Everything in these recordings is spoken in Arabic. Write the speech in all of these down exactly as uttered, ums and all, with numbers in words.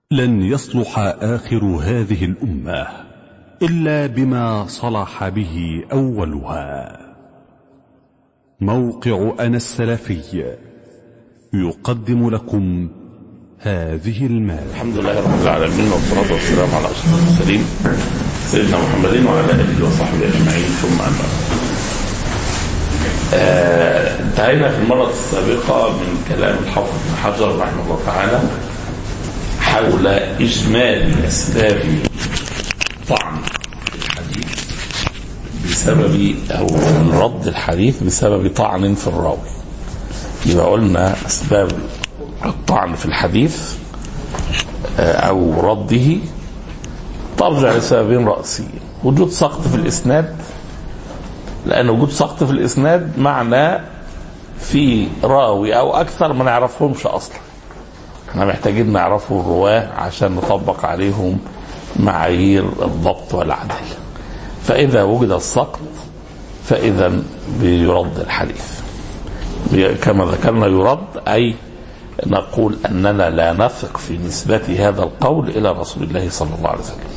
لن يصلح آخر هذه الأمة إلا بما صلح به أولها. موقع أنا السلفي يقدم لكم هذه المادة. الحمد لله رب العالمين، والصلاة والسلام على أشرف المرسلين سيدنا محمد وعلى آله وصحبه أجمعين، ثم أما بعد. آه انتهينا في المرة السابقة من كلام الحافظ ابن حجر رحمه الله تعالى حول إجمال أسباب طعن الحديث بسبب أو رد الحديث بسبب طعن في الراوي. يبقى قلنا أسباب الطعن في الحديث أو رده ترجع لسببين رئيسيين: وجود سقط في الإسناد، لأن وجود سقط في الإسناد معنى في راوي أو أكثر ما نعرفهمش أصلا. احنا محتاجين نعرفوا الرواه عشان نطبق عليهم معايير الضبط والعدل. فإذا وجد السقط فإذا بيرد الحديث كما ذكرنا. يرد أي نقول أننا لا نثق في نسبة هذا القول إلى رسول الله صلى الله عليه وسلم.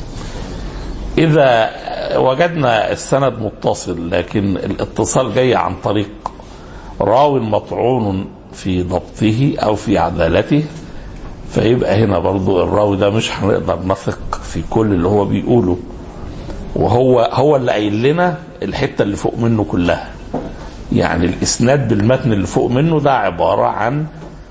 إذا وجدنا السند متصل لكن الاتصال جاي عن طريق راو مطعون في ضبطه أو في عدالته، فيبقى هنا برضو الراوي ده مش هنقدر نثق في كل اللي هو بيقوله، وهو هو اللي قايل لنا الحتة اللي فوق منه كلها. يعني الإسناد بالمتن اللي فوق منه ده عبارة عن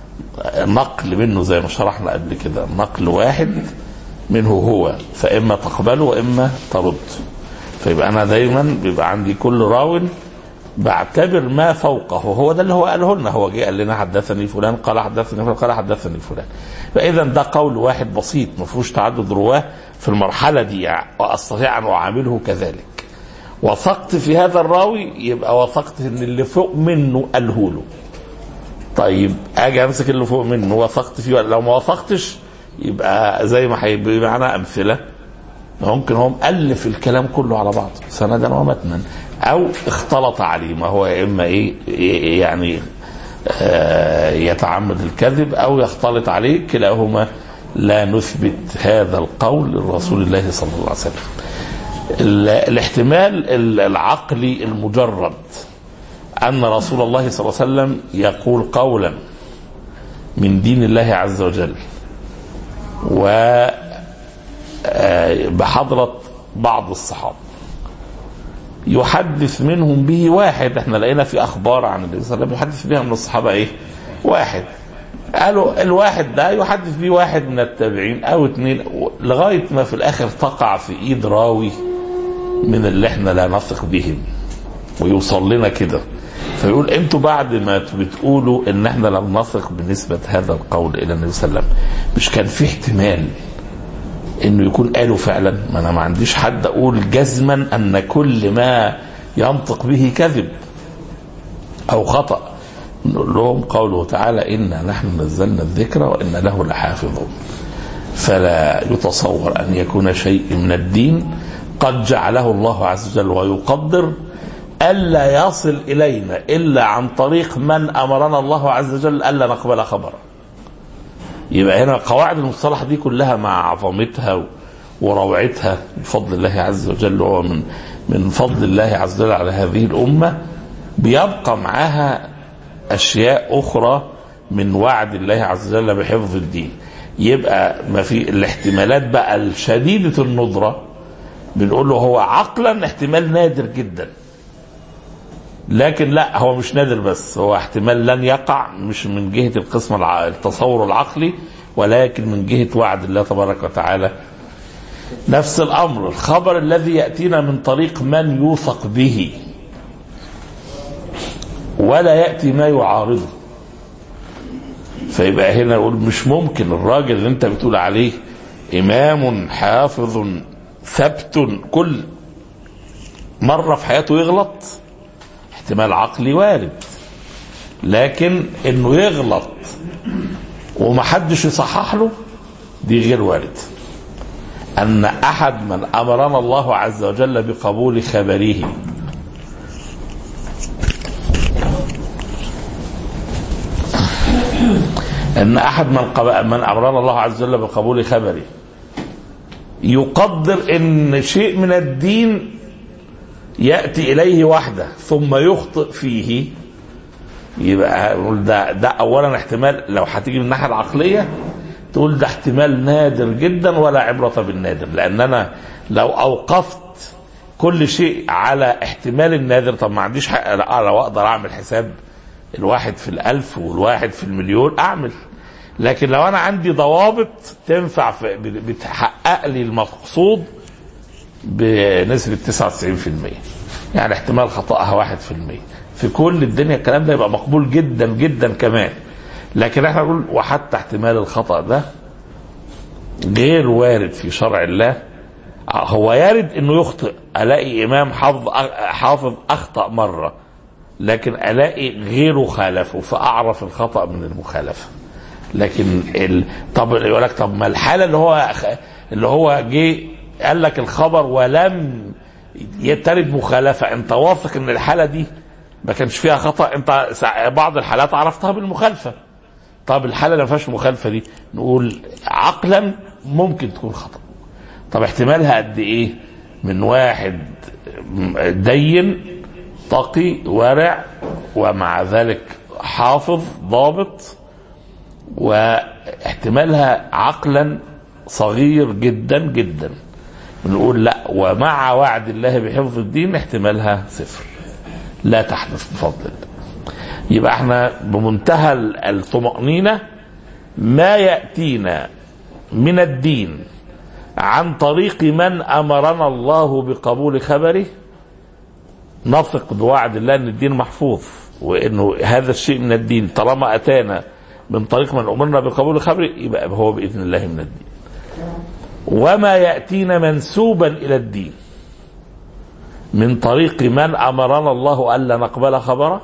نقل منه زي ما شرحنا قبل كده، نقل واحد منه هو، فإما تقبله وإما ترد. فيبقى أنا دايما بيبقى عندي كل راو بعتبر ما فوقه، هو ده اللي هو قاله لنا. هو جه قال لنا حدثني فلان قال حدثني فلان قال حدثني فلان، فإذا ده قول واحد بسيط ما فيهوش تعدد رواه في المرحلة دي، يعني وأستطيع أن أعامله كذلك. وثقت في هذا الراوي يبقى وثقت إن اللي فوق منه قاله له. طيب أجي أمسك اللي فوق منه وثقت فيه، لو ما وثقتش يبقى زي ما هيبقى معنا أمثلة ممكن هم ألف الكلام كله على بعض سندا ومتنا، أو اختلط عليه، ما هو إما إيه يعني آه يتعمد الكذب أو يختلط عليه، كلاهما لا نثبت هذا القول لرسول الله صلى الله عليه وسلم. الاحتمال العقلي المجرد أن رسول الله صلى الله عليه وسلم يقول قولا من دين الله عز وجل وبحضرة بعض الصحابة يحدث منهم به واحد. احنا لقينا في أخبار عن النبي صلى الله عليه وسلم يحدث بها من الصحابة ايه؟ واحد. قالوا الواحد ده يحدث به واحد من التابعين أو اثنين، لغاية ما في الآخر تقع في إيد راوي من اللي احنا لا نثق بهم ويوصل لنا كده، فيقول انتوا بعد ما بتقولوا ان احنا لم نثق بنسبة هذا القول الى النبي صلى الله عليه وسلم، مش كان في احتمال انه يكون قالوا فعلا؟ ما انا ما عنديش حد اقول جزما ان كل ما ينطق به كذب او خطأ. نقول لهم قوله تعالى إنا نحن نزلنا الذكر وإن له لحافظون، فلا يتصور ان يكون شيء من الدين قد جعله الله عز وجل ويقدر ألا يصل إلينا إلا عن طريق من أمرنا الله عز وجل ألا نقبل خبره. يبقى هنا قواعد المصطلح دي كلها مع عظمتها وروعتها بفضل الله عز وجل، ومن من فضل الله عز وجل على هذه الأمة، بيبقى معها أشياء أخرى من وعد الله عز وجل بحفظ الدين. يبقى ما في الاحتمالات بقى الشديدة الندرة بنقول له هو عقلا احتمال نادر جدا، لكن لا، هو مش نادر بس، هو احتمال لن يقع، مش من جهة القسم التصور العقلي ولكن من جهة وعد الله تبارك وتعالى. نفس الأمر الخبر الذي يأتينا من طريق من يوثق به ولا يأتي ما يعارضه، فيبقى هنا نقول مش ممكن الراجل اللي انت بتقول عليه إمام حافظ ثبت كل مرة في حياته يغلط، احتمال عقلي وارد، لكن انه يغلط ومحدش يصحح له دي غير وارد. ان احد من امرنا الله عز وجل بقبول خبره ان احد من, من امرنا الله عز وجل بقبول خبره يقدر ان شيء من الدين يأتي اليه وحده ثم يخطئ فيه، يبقى ده, ده اولا احتمال. لو هتيجي من الناحيه العقليه تقول ده احتمال نادر جدا ولا عبرة بالنادر، لان انا لو اوقفت كل شيء على احتمال النادر طب ما عنديش حق. لو اقدر اعمل حساب الواحد في الالف والواحد في المليون اعمل، لكن لو انا عندي ضوابط تنفع بتحقق لي المقصود بنسبة تسعة وتسعين بالمئة، يعني احتمال خطأها واحد في المية في كل الدنيا، الكلام ده يبقى مقبول جدا جدا كمان. لكن احنا نقول وحتى احتمال الخطأ ده غير وارد في شرع الله. هو يارد انه يخطئ، الاقي امام حافظ حافظ اخطأ مرة لكن الاقي غيره خالفه فاعرف الخطأ من المخالفة. لكن ال... طب يقول لك طب ما الحالة اللي هو اللي هو جه قال لك الخبر ولم يترد مخالفة، انت واثق ان الحالة دي ما كانش فيها خطأ؟ انت بعض الحالات عرفتها بالمخالفة. طب الحالة اللي ما فيهاش مخالفة دي نقول عقلا ممكن تكون خطأ. طب احتمالها قد ايه؟ من واحد دين تقي ورع ومع ذلك حافظ ضابط، واحتمالها عقلا صغير جدا جدا، نقول لا. ومع وعد الله بحفظ الدين احتمالها صفر، لا تحدث بفضل الله. يبقى احنا بمنتهى الطمأنينة ما يأتينا من الدين عن طريق من أمرنا الله بقبول خبره نثق بوعد الله ان الدين محفوظ، وانه هذا الشيء من الدين طالما اتانا من طريق من امرنا بقبول خبره يبقى هو باذن الله من الدين. وما ياتينا منسوبا الى الدين من طريق من امرنا الله الا نقبل خبره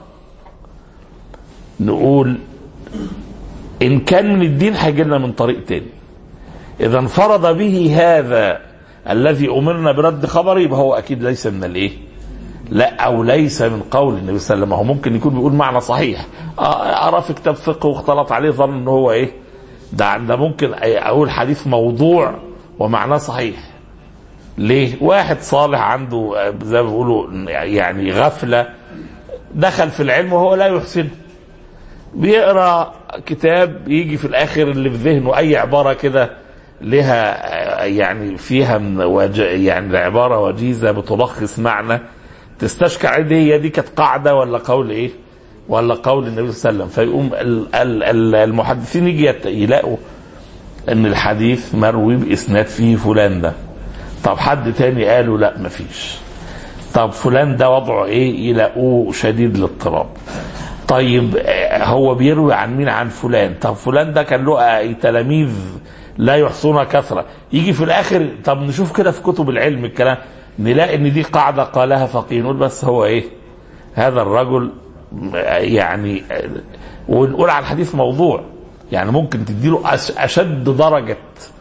نقول ان كان من الدين هيجي لنا من طريق تاني. اذا انفرد به هذا الذي امرنا برد خبره يبقى هو اكيد ليس من الايه، لا او ليس من قول النبي صلى الله عليه وسلم. هو ممكن يكون بيقول معنى صحيح، ارى في كتاب فقه واختلط عليه ظن ان هو ايه ده، ده ممكن اقول حديث موضوع ومعناه صحيح. ليه؟ واحد صالح عنده زي ما بيقولوا يعني غفله، دخل في العلم وهو لا يحسن، بيقرا كتاب يجي في الاخر اللي في ذهنه اي عباره كده لها يعني فيها يعني عباره وجيزه بتلخص معنى تستشكع دي هي دي كانت قاعده ولا قول ايه ولا قول النبي صلى الله عليه وسلم. فيقوم المحدثين يجي يلاقوا ان الحديث مروي باسناد فيه فلان ده، طب حد تاني قالوا لا مفيش، طب فلان ده وضعه ايه، يلاقوه شديد الاضطراب. طيب هو بيروي عن مين؟ عن فلان. طب فلان ده كان له تلاميذ لا يحصون كثرة. يجي في الاخر طب نشوف كده في كتب العلم الكلام نلاقي ان دي قاعدة قالها فقيه، نقول بس هو ايه هذا الرجل يعني، ونقول على الحديث موضوع. يعني ممكن تديله اشد درجة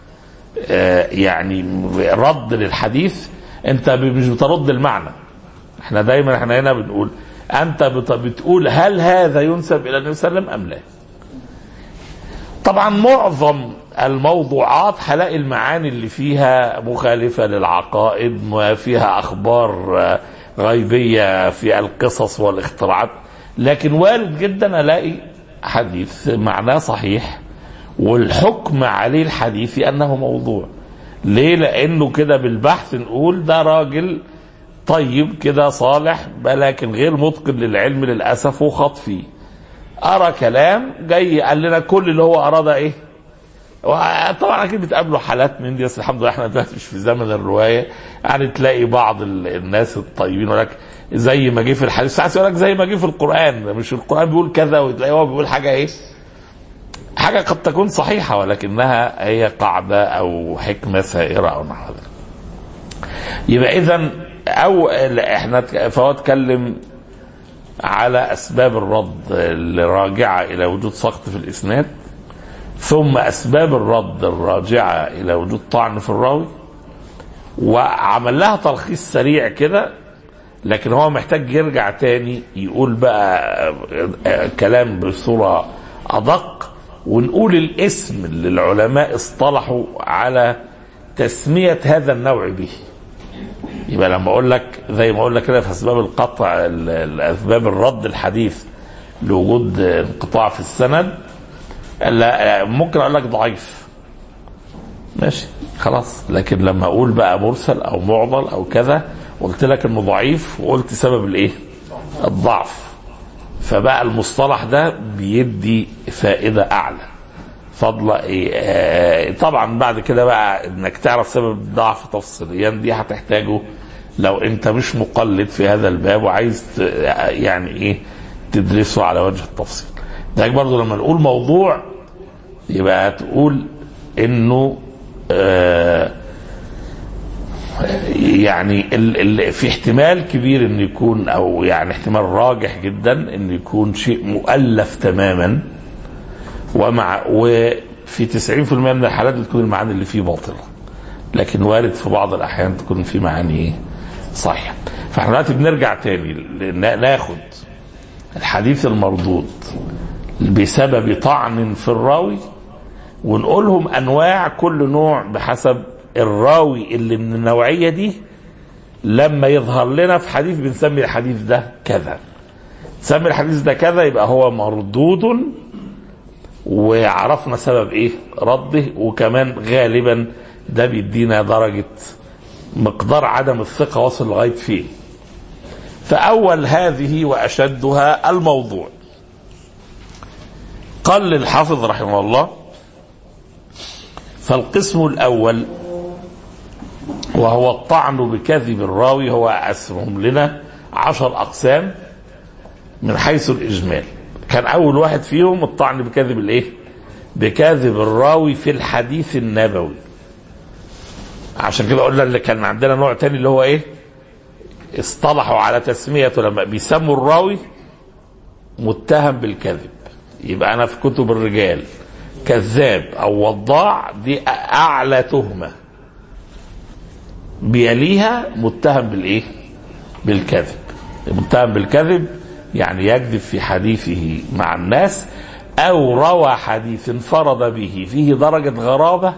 يعني رد للحديث، انت مش بترد المعنى. احنا دايما احنا هنا بنقول انت بتقول هل هذا ينسب الى النبي صلى الله عليه وسلم ام لا. طبعا معظم الموضوعات هلاقي المعاني اللي فيها مخالفة للعقائد وفيها اخبار غيبية في القصص والاختراعات، لكن وارد جدا الاقي حديث معناه صحيح والحكم عليه الحديث انه موضوع. ليه؟ لانه كده بالبحث نقول ده راجل طيب كده صالح لكن غير متقن للعلم للاسف وخط فيه، ارى كلام جاي قال لنا كل اللي هو اراد ايه. طبعا اكيد بتقابلوا حالات من دي، بس الحمد لله احنا دلوقتي مش في زمن الروايه. يعني تلاقي بعض الناس الطيبين يقول لك زي ما جه في الحديث، ساعات يقول لك زي ما جه في القران، مش القران بيقول كذا وتلاقيه هو بيقول حاجه ايه، حاجه قد تكون صحيحه ولكنها هي قاعده او حكمه سائره او نحو ذلك. يبقى اذا او احنا فهو اتكلم على اسباب الرد الراجعه الى وجود سقط في الاسناد، ثم اسباب الرد الراجعه الى وجود طعن في الراوي، وعمل لها تلخيص سريع كده. لكن هو محتاج يرجع تاني يقول بقى كلام بصوره ادق ونقول الاسم اللي العلماء اصطلحوا على تسمية هذا النوع به. يبقى لما اقول لك زي ما اقول لك كده في اسباب القطع، الاسباب الرد الحديث لوجود انقطاع في السند، ممكن اقول لك ضعيف ماشي خلاص، لكن لما اقول بقى مرسل او معضل او كذا قلت لك انه ضعيف وقلت سبب الايه؟ الضعف. فبقى المصطلح ده بيدي فائدة اعلى فضل إيه. طبعا بعد كده بقى انك تعرف سبب الضعف تفصيليا دي هتحتاجه لو انت مش مقلد في هذا الباب وعايز يعني ايه تدرسه على وجه التفصيل. ده برضو لما نقول موضوع يبقى تقول انه آه يعني ال ال في احتمال كبير ان يكون، او يعني احتمال راجح جدا ان يكون شيء مؤلف تماما، ومع وفي تسعين بالمئة من الحالات بتكون المعاني اللي فيه باطله، لكن وارد في بعض الاحيان تكون في معاني صحيحه. فاحنا دلوقتي بنرجع تاني ناخد الحديث المردود بسبب طعن في الراوي ونقولهم انواع، كل نوع بحسب الراوي اللي من النوعيه دي لما يظهر لنا في حديث بنسمي الحديث ده كذا. نسمي الحديث ده كذا يبقى هو مردود، وعرفنا سبب ايه رده، وكمان غالبا ده بيدينا درجه مقدار عدم الثقه وصل لغايه فين. فاول هذه واشدها الموضوع. قال الحافظ رحمه الله: فالقسم الأول وهو الطعن بكذب الراوي، هو أقسمهم لنا عشر أقسام من حيث الإجمال. كان أول واحد فيهم الطعن بكذب الإيه؟ بكذب الراوي في الحديث النبوي. عشان كده قلنا اللي كان عندنا نوع تاني اللي هو إيه؟ اصطلحوا على تسميته لما بيسموا الراوي متهم بالكذب. يبقى أنا في كتب الرجال كذاب أو وضاع دي أعلى تهمة، بيليها متهم بالإيه؟ بالكذب. متهم بالكذب يعني يكذب في حديثه مع الناس، أو روى حديث انفرد به فيه درجة غرابة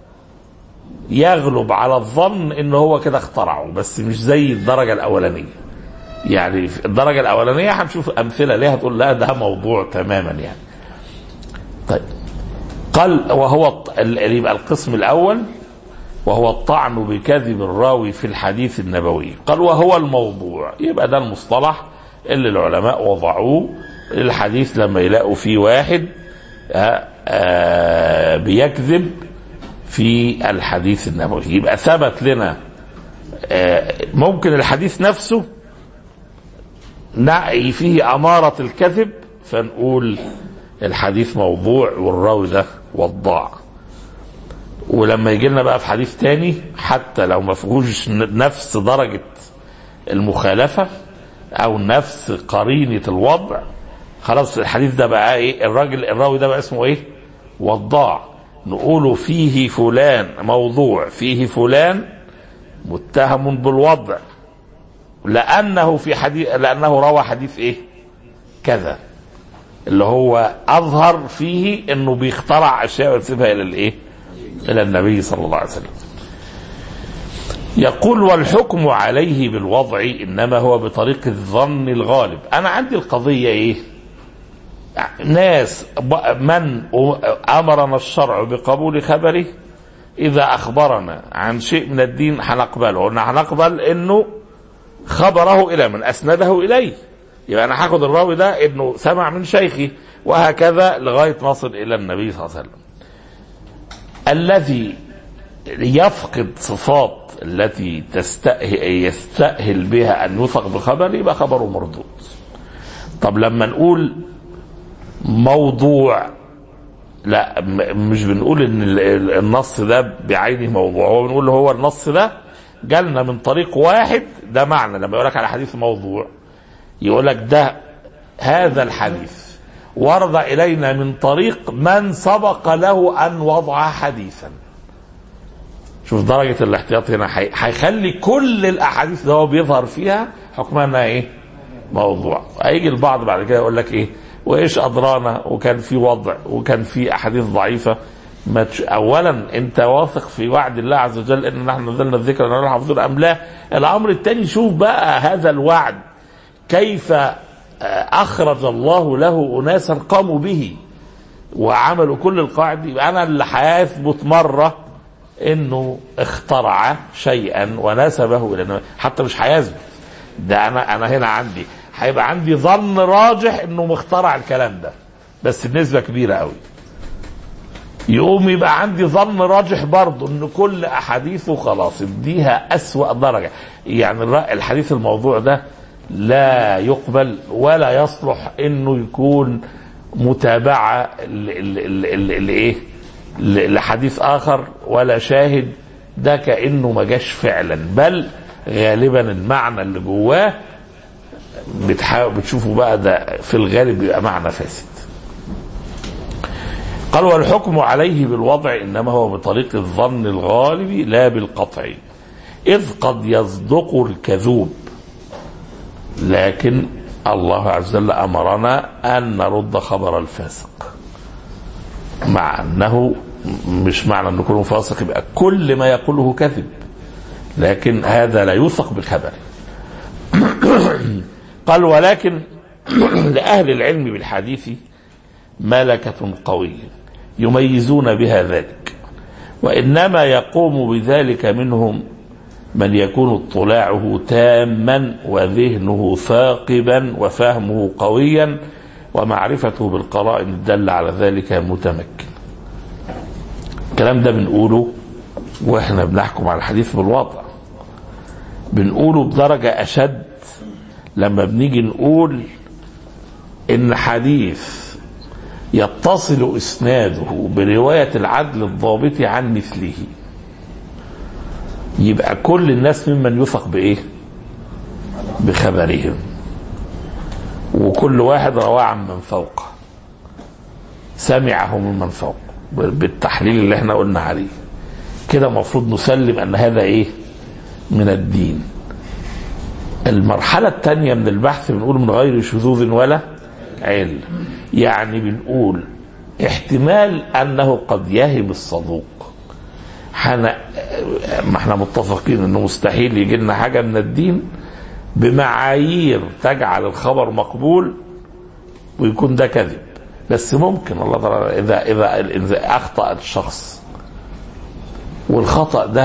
يغلب على الظن إنه هو كده اخترعه، بس مش زي الدرجة الأولانية. يعني الدرجة الأولانية هنشوف أمثلة ليها تقول لا ده موضوع تماما يعني. طيب قال وهو يبقى القسم الأول وهو الطعن بكذب الراوي في الحديث النبوي. قال وهو الموضوع، يبقى ده المصطلح اللي العلماء وضعوه الحديث لما يلاقوا فيه واحد آآ آآ بيكذب في الحديث النبوي. يبقى ثبت لنا ممكن الحديث نفسه نعي فيه أمارة الكذب فنقول الحديث موضوع والراوي ده وضاع. ولما يجي لنا بقى في حديث تاني حتى لو ما فيهوش نفس درجة المخالفة او نفس قرينة الوضع، خلاص الحديث ده بقى ايه؟ الراجل الراوي ده بقى اسمه ايه؟ وضاع. نقوله فيه فلان موضوع، فيه فلان متهم بالوضع لانه في حديث لانه روى حديث ايه؟ كذا، اللي هو اظهر فيه انه بيخترع اشياء وينسبها الى الايه؟ الى النبي صلى الله عليه وسلم. يقول والحكم عليه بالوضع انما هو بطريق الظن الغالب. انا عندي القضية ايه؟ ناس من امرنا الشرع بقبول خبره اذا اخبرنا عن شيء من الدين هنقبله، قلنا هنقبل انه خبره الى من اسنده اليه. يبقى انا هاخد الراوي ده انه سمع من شيخي وهكذا لغاية ما نصل الى النبي صلى الله عليه وسلم. الذي يفقد صفات التي يستأهل بها أن يوثق بخبر يبقى خبره مردود. طب لما نقول موضوع، لا مش بنقول ان النص ده بعينه موضوع، هو بنقول هو النص ده جالنا من طريق واحد. ده معنى لما يقولك على حديث موضوع يقولك ده هذا الحديث ورد إلينا من طريق من سبق له أن وضع حديثا. شوف درجة الاحتياط هنا، هيخلي كل الأحاديث اللي هو بيظهر فيها حكمها انها ايه؟ موضوع. هيجي البعض بعد كده يقول لك ايه؟ وايش ادرانا، وكان في وضع وكان في احاديث ضعيفه. ما تش... اولا انت واثق في وعد الله عز وجل ان نحن نزلنا الذكر ونحن حافظون ام لا. الامر الثاني شوف بقى هذا الوعد كيف اخرج الله له اناسا قاموا به وعملوا كل القواعد. يبقى انا اللي هيثبت مره انه اخترع شيئا ونسبه الى، حتى مش هيثبت ده، انا انا هنا عندي هيبقى عندي ظن راجح انه مخترع الكلام ده بس بنسبه كبيره قوي. يقوم يبقى عندي ظن راجح برضه ان كل احاديثه خلاص اديها اسوأ درجه. يعني الحديث الموضوع ده لا يقبل ولا يصلح انه يكون متابعه لايه لحديث اخر ولا شاهد، ده كانه ما جاش فعلا، بل غالبا المعنى اللي جواه بتحاول بتشوفوا بقى ده في الغالب بيبقى معنى فاسد. قال والحكم عليه بالوضع انما هو بطريق الظن الغالب لا بالقطع، اذ قد يصدق الكذوب، لكن الله عز وجل امرنا ان نرد خبر الفاسق، مع انه مش معنى ان يكون فاسق يبقى كل ما يقوله كذب، لكن هذا لا يوثق بالخبر. قال ولكن لأهل العلم بالحديث ملكة قوية يميزون بها ذلك، وإنما يقوم بذلك منهم من يكون اطلاعه تاما وذهنه ثاقبا وفهمه قويا ومعرفته بالقرائن الدالة على ذلك متمكن. الكلام ده بنقوله واحنا بنحكم على الحديث بالوضع، بنقوله بدرجة أشد لما بنيجي نقول إن حديث يتصل إسناده برواية العدل الضابط عن مثله، يبقى كل الناس ممن يوثق بإيه؟ بخبرهم، وكل واحد رواه عن من فوقه، سمعه من من فوقه بالتحليل اللي احنا قلنا عليه. كده المفروض نسلم أن هذا إيه؟ من الدين. المرحلة الثانية من البحث بنقول من غير شذوذ ولا علم، يعني بنقول احتمال أنه قد يهم الصدوق، حنا ما احنا متفقين انه مستحيل يجي لنا حاجة من الدين بمعايير تجعل الخبر مقبول ويكون ده كذب، بس ممكن الله تعالى إذا إذا إذا أخطأ الشخص والخطأ ده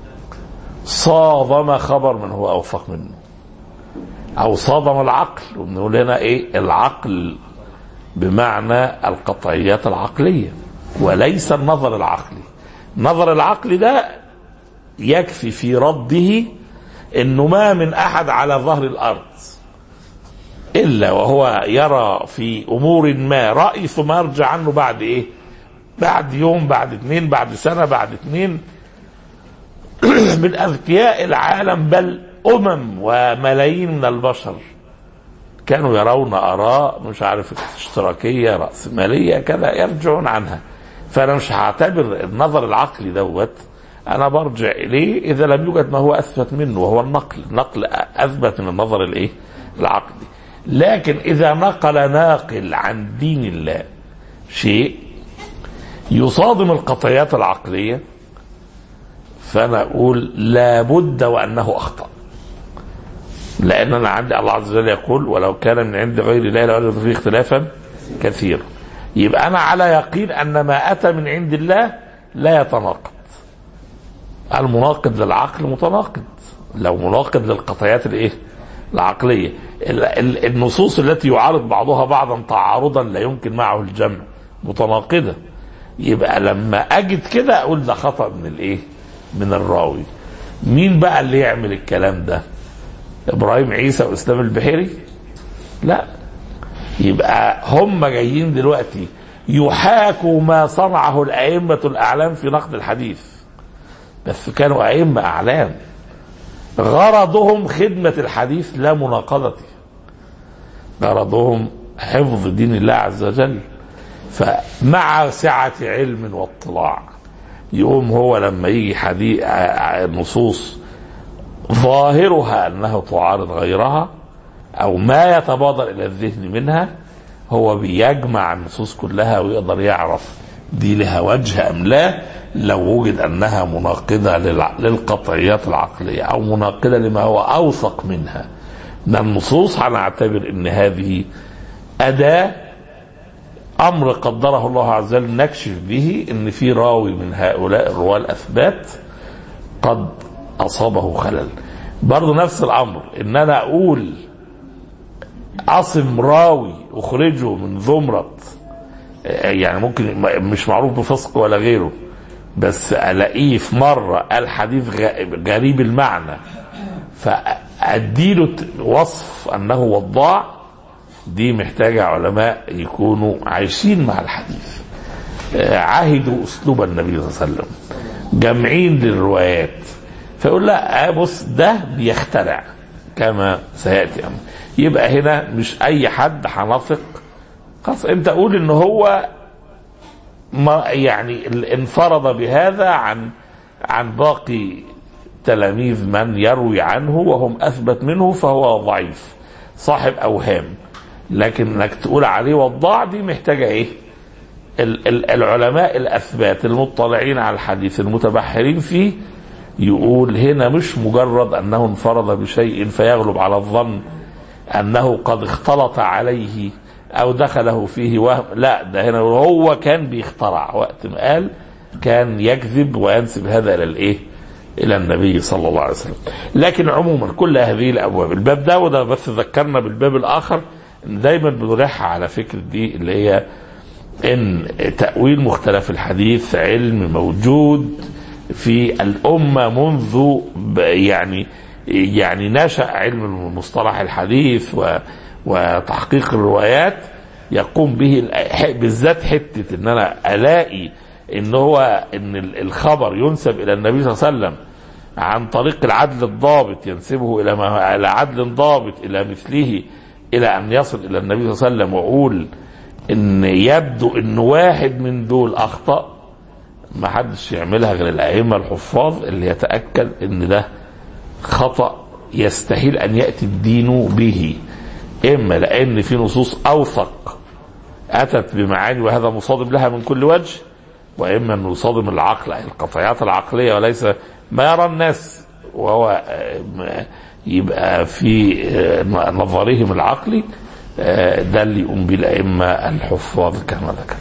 صادم خبر من هو أوفق منه أو صادم العقل، ونقول هنا إيه؟ العقل بمعنى القطعيات العقلية وليس النظر العقلي. النظر العقلي ده يكفي في رده إنه ما من أحد على ظهر الأرض إلا وهو يرى في أمور ما رأي ثم يرجع عنه بعد إيه؟ بعد يوم، بعد اثنين، بعد سنة، بعد اثنين. من أذكياء العالم بل أمم وملايين من البشر كانوا يرون آراء مش عارف اشتراكية رأسمالية كذا يرجعون عنها. فأنا مش هعتبر النظر العقلي دوت، أنا برجع إليه إذا لم يوجد ما هو أثبت منه وهو النقل. نقل أثبت من النظر الإيه؟ العقلي. لكن إذا نقل ناقل عن دين الله شيء يصادم القطعيات العقلية، فأنا أقول لابد وأنه أخطأ، لأن أنا عندي الله عز وجل يقول ولو كان من عند غير الله لوجدوا فيه اختلافا كثيرا. يبقى أنا على يقين أن ما أتى من عند الله لا يتناقض. المناقض للعقل متناقض، لو مناقض للقطعيات الإيه؟ العقلية. النصوص التي يعارض بعضها بعضا تعارضا لا يمكن معه الجمع متناقضة. يبقى لما أجد كده أقول ده خطأ من الإيه؟ من الراوي. مين بقى اللي يعمل الكلام ده؟ إبراهيم عيسى وإسلام البحيري؟ لا. يبقى هم جايين دلوقتي يحاكوا ما صنعه الأئمة الأعلام في نقد الحديث، بس كانوا أئمة أعلام غرضهم خدمة الحديث لا مناقضته، غرضهم حفظ دين الله عز وجل. فمع سعة علم واطلاع يقوم هو لما يجي حديث نصوص ظاهرها أنها تعارض غيرها أو ما يتبادر إلى الذهن منها هو بيجمع النصوص كلها ويقدر يعرف دي لها وجه أم لا، لو وجد أنها مناقضة للقطعيات العقلية أو مناقضة لما هو أوثق منها من النصوص، هنعتبر أن هذه أداة أمر قدره الله عز وجل نكشف به أن في راوي من هؤلاء الرواة الأثبات قد أصابه خلل. برضو نفس الأمر أن أنا أقول أصم راوي أخرجه من زمرة، يعني ممكن مش معروف بفسق ولا غيره، بس ألاقيه في مرة قال حديث غريب المعنى فأديله وصف أنه وضاع، دي محتاجة علماء يكونوا عايشين مع الحديث، عاهدوا أسلوب النبي صلى الله عليه وسلم، جامعين للروايات، فيقول لا بص ده بيخترع كما سيأتي أمر. يبقى هنا مش أي حد هنثق خلاص انت قول ان هو ما يعني انفرد بهذا عن عن باقي تلاميذ من يروي عنه وهم اثبت منه فهو ضعيف صاحب اوهام، لكن انك تقول عليه وضاع دي محتاجه ايه؟ العلماء الاثبات المطلعين على الحديث المتبحرين فيه يقول هنا مش مجرد انه انفرد بشيء فيغلب على الظن انه قد اختلط عليه او دخله فيه وهم، لا ده هنا هو كان بيخترع وقت ما قال كان يكذب وينسب هذا الى الايه؟ الى النبي صلى الله عليه وسلم. لكن عموما كل هذه الابواب، الباب ده وده بس ذكرنا بالباب الاخر ان دايما بنريحها على فكره دي اللي هي ان تأويل مختلف الحديث علم موجود في الامه منذ يعني يعني نشأ علم مصطلح الحديث و وتحقيق الروايات يقوم به بالذات حته ان انا الاقي ان هو ان الخبر ينسب الى النبي صلى الله عليه وسلم عن طريق العدل الضابط ينسبه الى ما الى عدل ضابط الى مثله الى ان يصل الى النبي صلى الله عليه وسلم، واقول ان يبدو ان واحد من دول اخطأ، ما حدش يعملها غير الائمه الحفاظ اللي يتاكد ان ده خطأ يستحيل ان ياتي الدين به، اما لان في نصوص اوثق اتت بمعاني وهذا مصادم لها من كل وجه، واما انه يصادم العقل اي القطعيات العقليه وليس ما يرى الناس، وهو يبقى في نظرهم العقلي، ده اللي يقوم به الائمه الحفاظ كما ذكر.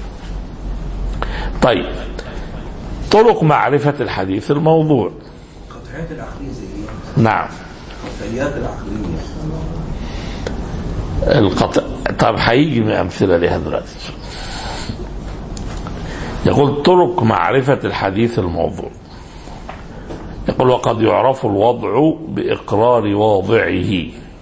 طيب طرق معرفه الحديث الموضوع. القطعيات العقليه زي ايه؟ نعم القطعيات العقليه القطع. طب هيجي من امثله لها دلوقتي. يقول طرق معرفه الحديث الموضوع، يقول وقد يعرف الوضع باقرار واضعه.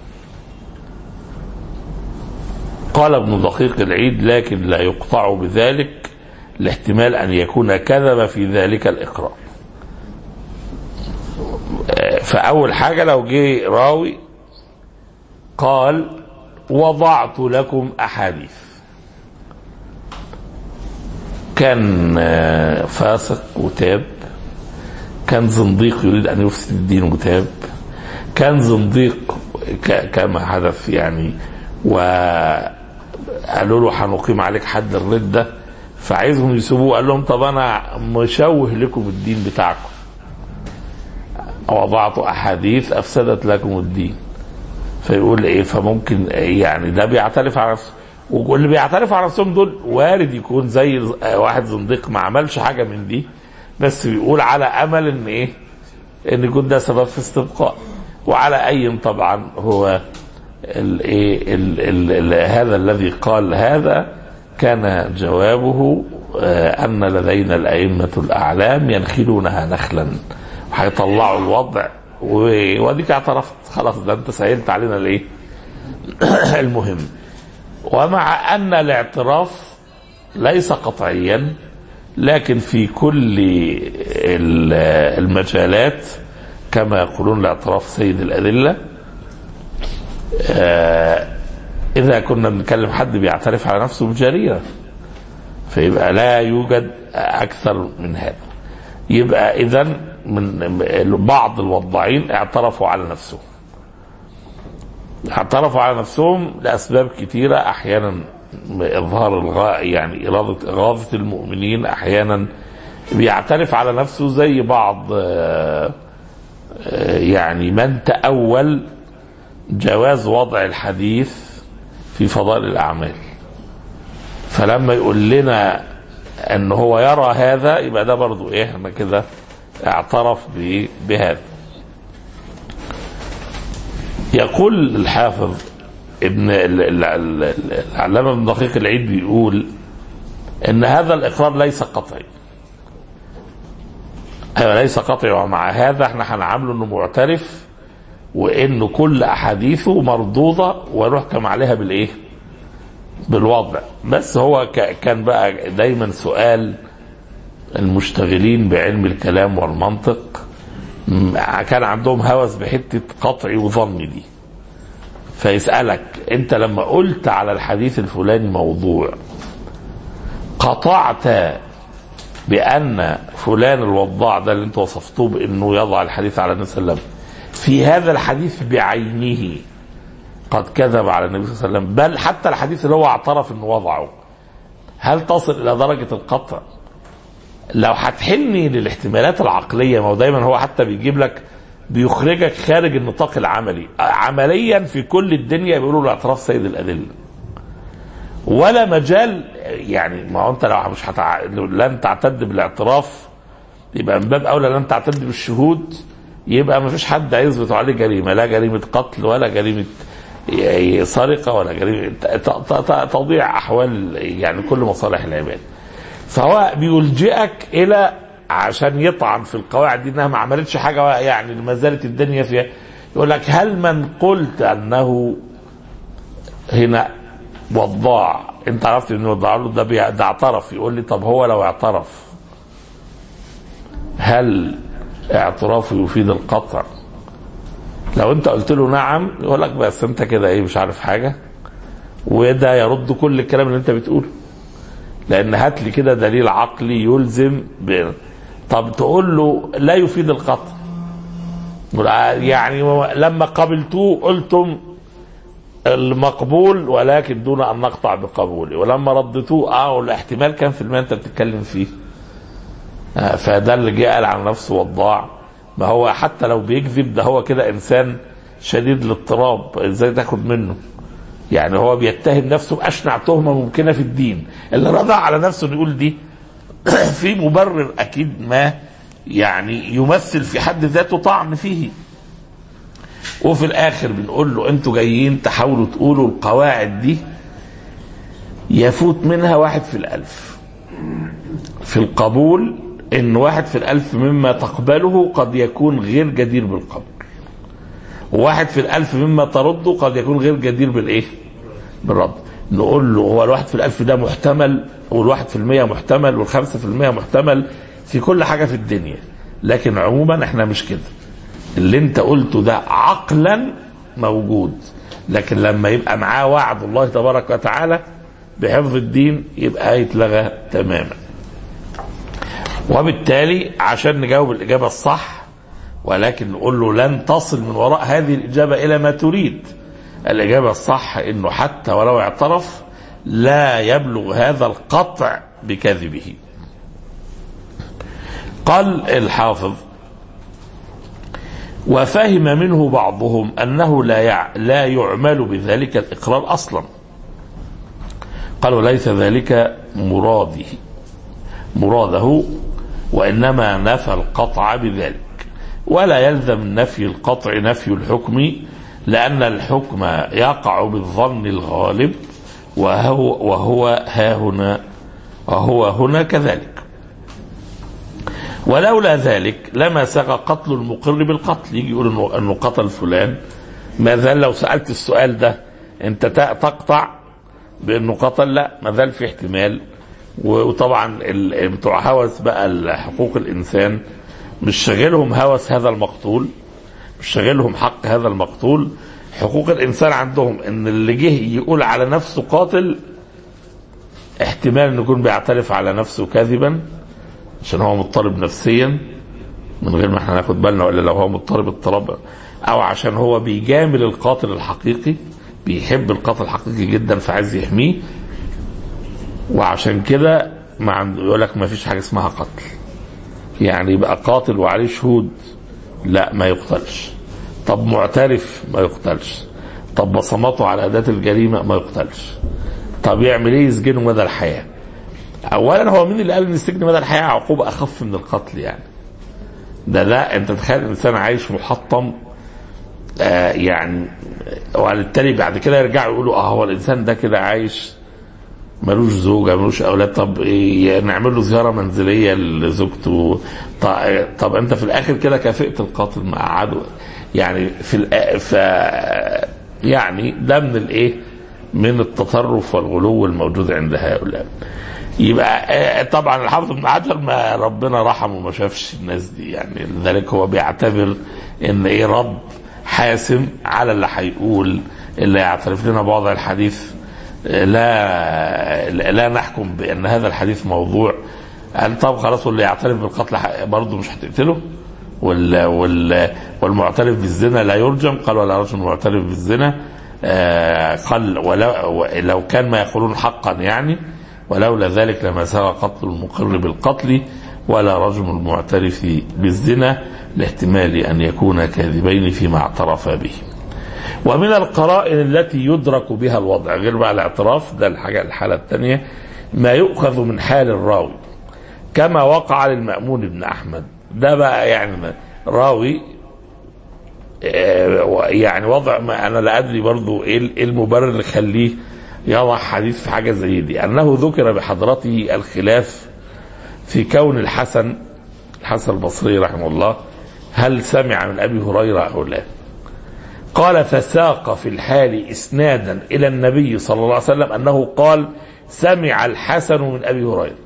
قال ابن دقيق العيد لكن لا يقطع بذلك لاحتمال ان يكون كذب في ذلك الاقرار. فاول حاجه لو جه راوي قال وضعت لكم احاديث، كان فاسق وتاب، كان زنديق يريد ان يفسد الدين وتاب، كان زنديق كما حدث يعني وقالوا له هنقيم عليك حد الردة فعايزهم يسيبوه، قال لهم طب انا مشوه لكم الدين بتاعكم، وضعت احاديث افسدت لكم الدين. فيقول ايه؟ فممكن يعني ده بيعترف على نفسه، واللي بيعترف على نفسهم دول وارد يكون زي واحد زنديق ما عملش حاجه من دي بس بيقول على امل ان ايه؟ ان يكون ده سبب في استبقاء. وعلى اي طبعا هو الايه هذا الذي قال هذا كان جوابه ان لدينا الائمه الاعلام ينخلونها نخلا، وهيطلعوا الوضع وديك اعترفت خلاص، ده انت سهلت علينا الايه؟ المهم. ومع ان الاعتراف ليس قطعيا، لكن في كل المجالات كما يقولون الاعتراف سيد الادله. اذا كنا بنتكلم حد بيعترف على نفسه بجريره فيبقى لا يوجد اكثر من هذا. يبقى اذن من بعض الوضاعين اعترفوا على نفسهم، اعترفوا على نفسهم لاسباب كثيره، احيانا إظهار الغاء يعني إرادة إغاظة المؤمنين، أحيانا بيعترف على نفسه زي بعض يعني من تأول جواز وضع الحديث في فضائل الأعمال، فلما يقول لنا أن هو يرى هذا يبقى ده برضو إيه احنا كده اعترف بهذا. يقول الحافظ ابن العلامة ابن دقيق العيد بيقول ان هذا الاقرار ليس قطعي، ايوه ليس قطعي، ومع هذا احنا هنعامله انه معترف وانه كل احاديثه مردوده ونحكم عليها بالايه؟ بالوضع. بس هو كان بقى دايما سؤال المشتغلين بعلم الكلام والمنطق كان عندهم هوس بحته قطعي وظني دي، فيسألك انت لما قلت على الحديث الفلاني موضوع قطعت بأن فلان الوضاع ده اللي انت وصفتوه بأنه يضع الحديث على النبي صلى الله عليه وسلم في هذا الحديث بعينه قد كذب على النبي صلى الله عليه وسلم، بل حتى الحديث اللي هو اعترف انه وضعه، هل تصل الى درجة القطع؟ لو هتحني للاحتمالات العقلية، ما هو دايما هو حتى بيجيب لك بيخرجك خارج النطاق العملي، عمليا في كل الدنيا بيقولوا الاعتراف سيد الأدلة ولا مجال، يعني ما هو انت لو مش هتع... لن تعتد بالاعتراف يبقى من باب اولى لن تعتد بالشهود، يبقى ما فيش حد هيثبت عليه جريمه، لا جريمه قتل ولا جريمه سرقه ولا جريمه تضييع احوال يعني كل مصالح العباد. فهو بيلجئك الى عشان يطعن في القواعد دي انها ما عملتش حاجه يعني ما زالت الدنيا فيها، يقول لك هل من قلت انه هنا وضاع انت عرفت انه وضع له ده ده اعترف، يقول لي طب هو لو اعترف هل اعترافه يفيد القطع؟ لو انت قلت له نعم يقول لك بس انت كده ايه مش عارف حاجه، وده يرد كل الكلام اللي انت بتقوله، لان هات لي كده دليل عقلي يلزم ب... طب تقول له لا يفيد القطع، يعني لما قبلتوه قلتم المقبول ولكن دون ان نقطع بقبوله، ولما ردتوه اه الاحتمال كان في الماء انت بتتكلم فيه. آه فده اللي جه قال على نفسه وضاع، ما هو حتى لو بيكذب ده هو كده انسان شديد الاضطراب، ازاي تاخد منه؟ يعني هو بيتهم نفسه باشنع تهمه ممكنه في الدين، اللي رضى على نفسه يقول دي في مبرر اكيد ما يعني يمثل في حد ذاته طعن فيه. وفي الاخر بنقول له انتوا جايين تحاولوا تقولوا القواعد دي يفوت منها واحد في الالف في القبول، ان واحد في الالف مما تقبله قد يكون غير جدير بالقبول، وواحد في الالف مما ترده قد يكون غير جدير بالايه؟ بالرد. نقول له هو الواحد في الالف ده محتمل، والواحد في المية محتمل، والخمسة في المية محتمل في كل حاجة في الدنيا، لكن عموما احنا مش كده، اللي انت قلته ده عقلا موجود، لكن لما يبقى معاه وعد الله تبارك وتعالى بحفظ الدين يبقى يتلغى تماما. وبالتالي عشان نجاوب الإجابة الصح، ولكن نقول له لن تصل من وراء هذه الإجابة إلى ما تريد، الإجابة الصح إنه حتى ولو اعترف لا يبلغ هذا القطع بكذبه. قال الحافظ وفهم منه بعضهم أنه لا يع... لا يعمل بذلك الإقرار أصلا، قال وليس ذلك مراده مراده وإنما نفى القطع بذلك، ولا يلزم نفي القطع نفي الحكم، لأن الحكم يقع بالظن الغالب وهو وهو ها هنا وهو هنا كذلك، ولولا ذلك لما سغى قتل المقر بالقتل. يجي يقول انه انه قتل فلان، ما زال لو سألت السؤال ده انت تقطع بانه قتل؟ لا، ما زال في احتمال. وطبعا بتوع هوس بقى حقوق الانسان مش شاغلهم هوس هذا المقتول، مش شاغلهم حق هذا المقتول، حقوق الانسان عندهم ان اللي جه يقول على نفسه قاتل احتمال انه يكون بيعترف على نفسه كاذبا عشان هو مضطرب نفسيا من غير ما احنا ناخد بالنا، ولا لو هو مضطرب اضطراب، او عشان هو بيجامل القاتل الحقيقي، بيحب القاتل الحقيقي جدا فعايز يحميه، وعشان كده ما عنده يقول لك ما فيش حاجه اسمها قتل، يعني يبقى قاتل وعليه شهود لا ما يقتلش. طب معترف ما يقتلش. طب بصمته على اداه الجريمه ما يقتلش. طب يعمل ايه؟ يسجنه مدى الحياه. اولا هو مين اللي قال ان السجن مدى الحياه عقوبه اخف من القتل؟ يعني ده ده انت تخيل انسان عايش محطم آه يعني، وبالتالي بعد كده يرجعوا يقولوا اه هو الانسان ده كده عايش ملوش زوجه ملوش اولاد، طب إيه نعمل له زياره منزليه لزوجته؟ طب, طب انت في الاخر كده كافئت القاتل مع عدو. يعني في ف يعني ده من الايه؟ من التطرف والغلو الموجود عند هؤلاء. يبقى طبعا الحافظ ابن حجر ما ربنا رحمه ما شافش الناس دي، يعني لذلك هو بيعتبر ان ايه رد حاسم على اللي هيقول اللي يعترف لنا بوضع الحديث لا لا نحكم بان هذا الحديث موضوع. قال طب خلاص واللي يعترف بالقتل برضه مش هتقتله، وال وال والمعترف بالزنا لا يرجم. قال ولا رجل معترف بالزنا آه قال ولو لو كان ما يقولون حقا يعني، ولولا ذلك لما سوى قتل المقر بالقتل ولا رجم المعترف بالزنا لاحتمال ان يكون كاذبين فيما اعترفا به. ومن القرائن التي يدرك بها الوضع غير بقى الاعتراف ده الحاجه الحاله الثانيه ما يؤخذ من حال الراوي كما وقع للمأمون بن احمد. ده بقى يعني راوي يعني وضع ما انا لا ادري برضو ايه المبرر اللي يخليه يضع حديث في حاجه زي دي. انه ذكر بحضرته الخلاف في كون الحسن الحسن البصري رحمه الله هل سمع من ابي هريره او لا. قال فساق في الحال اسنادا الى النبي صلى الله عليه وسلم انه قال سمع الحسن من ابي هريره.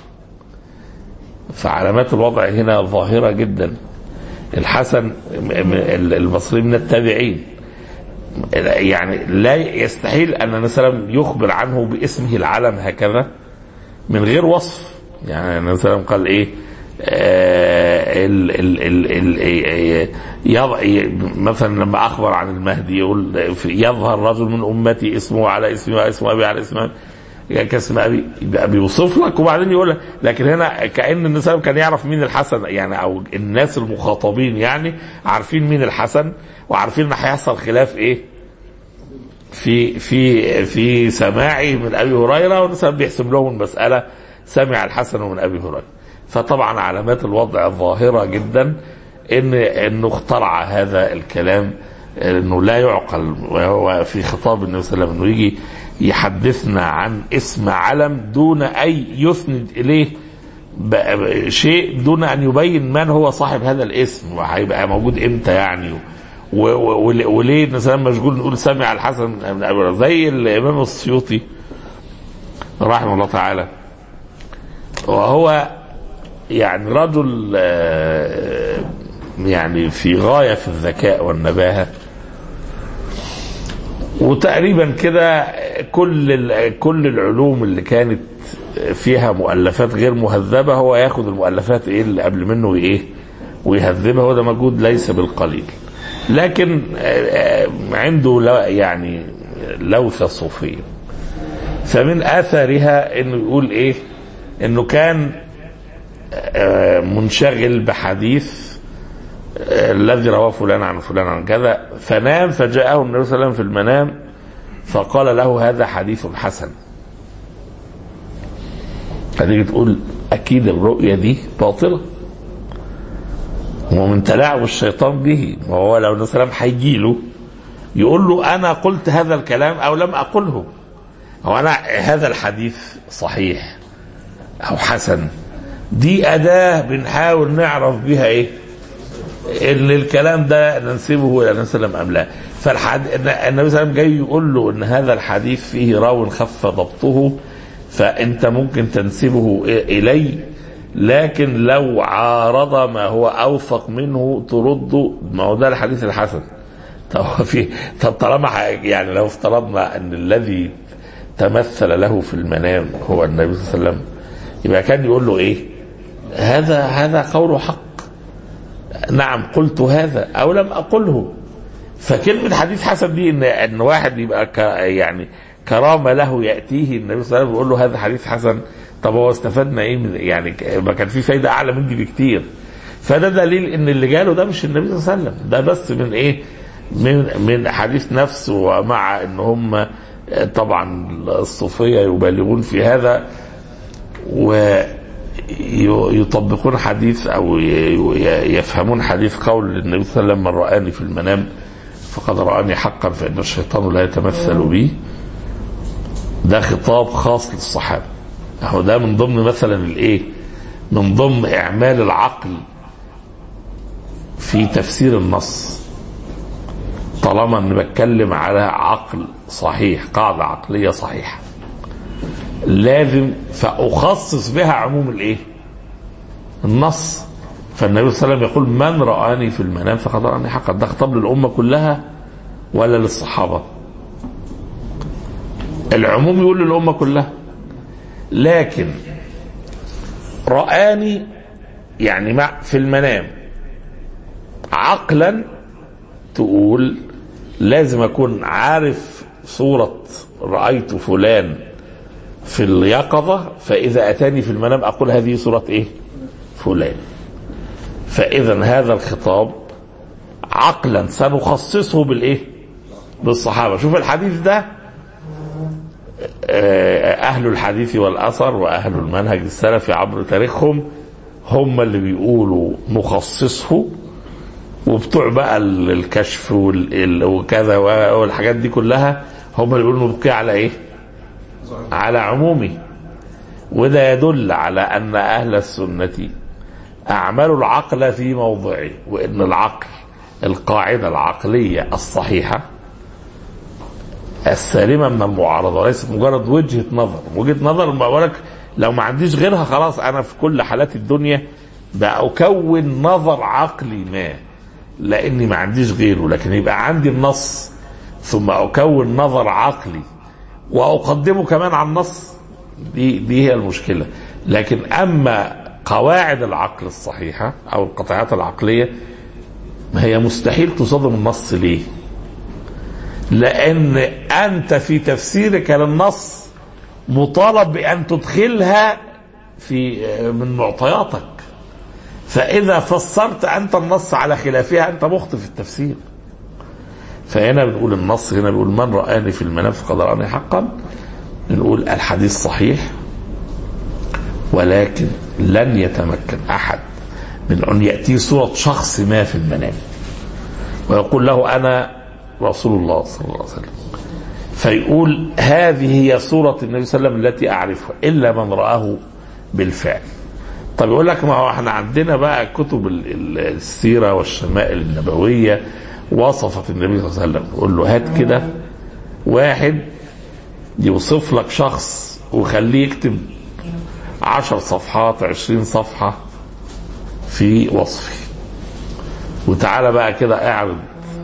فعلامات الوضع هنا ظاهره جدا. الحسن البصري من التابعين، يعني لا يستحيل ان مثلا يخبر عنه باسمه العلم هكذا من غير وصف. يعني مثلا قال ايه آه ال ال ال ال يضع مثلا لما اخبر عن المهدي يقول يظهر رجل من امتي اسمه على اسمي واسم ابي على اسم كاسم ابي، بيوصف لك وبعدين يقول لك. لكن هنا كأن الناس كان يعرف مين الحسن، يعني او الناس المخاطبين يعني عارفين مين الحسن وعارفين ان هيحصل خلاف ايه في في في سماعه من ابي هريره، والناس بيحسب لهم المساله سمع الحسن من ابي هريره. فطبعا علامات الوضع ظاهره جدا ان انه اخترع هذا الكلام، انه لا يعقل. وهو في خطاب النبي صلى الله عليه وسلم انه يجي يحدثنا عن اسم علم دون اي يسند اليه شيء، دون ان يبين من هو صاحب هذا الاسم وهيبقى موجود امتى يعني، وليه مثلا مشغول نقول سمع الحسن من ابي هريره. زي الامام السيوطي رحمه الله تعالى، وهو يعني رجل يعني في غايه في الذكاء والنباهه، وتقريبا كده كل كل العلوم اللي كانت فيها مؤلفات غير مهذبه هو ياخذ المؤلفات ايه اللي قبل منه وايه ويهذبها، وده مجهود ليس بالقليل. لكن عنده يعني لوثه صوفيه. فمن اثارها انه يقول ايه انه كان منشغل بحديث الذي رواه فلان عن فلان عن كذا، فنام فجاءه النبي صلى الله عليه وسلم في المنام فقال له هذا حديث حسن. هذه بتقول اكيد الرؤيا دي باطله ومن تلاعب الشيطان به. وهو لو النبي صلى الله عليه وسلم هيجي له يقول له انا قلت هذا الكلام او لم اقله، او انا هذا الحديث صحيح او حسن، دي اداه بنحاول نعرف بها ايه ان الكلام ده ننسبه الى النبي صلى الله عليه وسلم ام لا. فالحديث النبي صلى الله عليه وسلم جاي يقول له ان هذا الحديث فيه راو خف ضبطه، فانت ممكن تنسبه الي، لكن لو عارض ما هو اوثق منه ترده، ما هو ده الحديث الحسن. طب في طب طالما يعني لو افترضنا ان الذي تمثل له في المنام هو النبي صلى الله عليه وسلم، يبقى كان يقول له ايه هذا هذا قول حق، نعم قلت هذا او لم اقله. فكلمه حديث حسن دي ان ان واحد يبقى يعني كرامة له يأتيه النبي صلى الله عليه وسلم يقول له هذا حديث حسن. طب هو استفدنا ايه من يعني؟ ما كان في فايدة اعلى من دي بكتير. فده دليل ان اللي جاله ده مش النبي صلى الله عليه وسلم، ده بس من ايه؟ من من حديث نفس. ومع ان هم طبعا الصوفية يبالغون في هذا ويطبقون حديث او يفهمون حديث قول النبي صلى الله عليه وسلم من رآني في المنام فقد رآني حقا فإن الشيطان لا يتمثل بي. ده خطاب خاص للصحابة. اهو ده من ضمن مثلا الايه؟ من ضمن اعمال العقل في تفسير النص. طالما اني بتكلم على عقل صحيح، قاعدة عقلية صحيحة، لازم فأخصص بها عموم الايه؟ النص. فالنبي صلى الله عليه وسلم يقول من رآني في المنام فقد رآني حقا. ده خطاب للأمة كلها ولا للصحابة؟ العموم يقول للأمة كلها. لكن رآني يعني مع في المنام عقلا تقول لازم أكون عارف صورة رأيت فلان في اليقظة، فإذا أتاني في المنام أقول هذه صورة إيه؟ فلان. فإذا هذا الخطاب عقلا سنخصصه بالإيه؟ بالصحابة. شوف الحديث ده أهل الحديث والأثر وأهل المنهج السلفي عبر تاريخهم هم اللي بيقولوا نخصصه، وبتوع بقى الكشف وكذا والحاجات دي كلها هم اللي بيقولوا نبقي على إيه؟ على عمومي. وده يدل على أن أهل السنة أعملوا العقل في موضعه، وإن العقل القاعدة العقلية الصحيحة السالمة من المعارضة وليست مجرد وجهة نظر. وجهة نظر بقولك لو ما عنديش غيرها خلاص أنا في كل حالات الدنيا بأكون نظر عقلي ما لأني ما عنديش غيره. لكن يبقى عندي النص ثم أكون نظر عقلي وأقدمه كمان على النص، دي, دي هي المشكلة. لكن أما قواعد العقل الصحيحة أو القطعات العقلية ما هي مستحيل تصادم النص. ليه؟ لأن أنت في تفسيرك للنص مطالب بأن تدخلها في من معطياتك، فإذا فسرت أنت النص على خلافها أنت مخطئ في التفسير. فهنا بنقول النص هنا بيقول من رآني في المنام فقد رآني حقا، بنقول الحديث صحيح، ولكن لن يتمكن أحد من أن يأتي صورة شخص ما في المنام ويقول له أنا رسول الله صلى الله عليه وسلم، فيقول هذه هي صورة النبي صلى الله عليه وسلم التي أعرفها إلا من رآه بالفعل. طب يقول لك ما هو احنا عندنا بقى كتب السيرة والشمائل النبوية وصفت النبي صلى الله عليه وسلم. يقول له هات كده واحد يوصف لك شخص وخليه يكتب عشر صفحات عشرين صفحة في وصفه، وتعالى بقى كده اعرض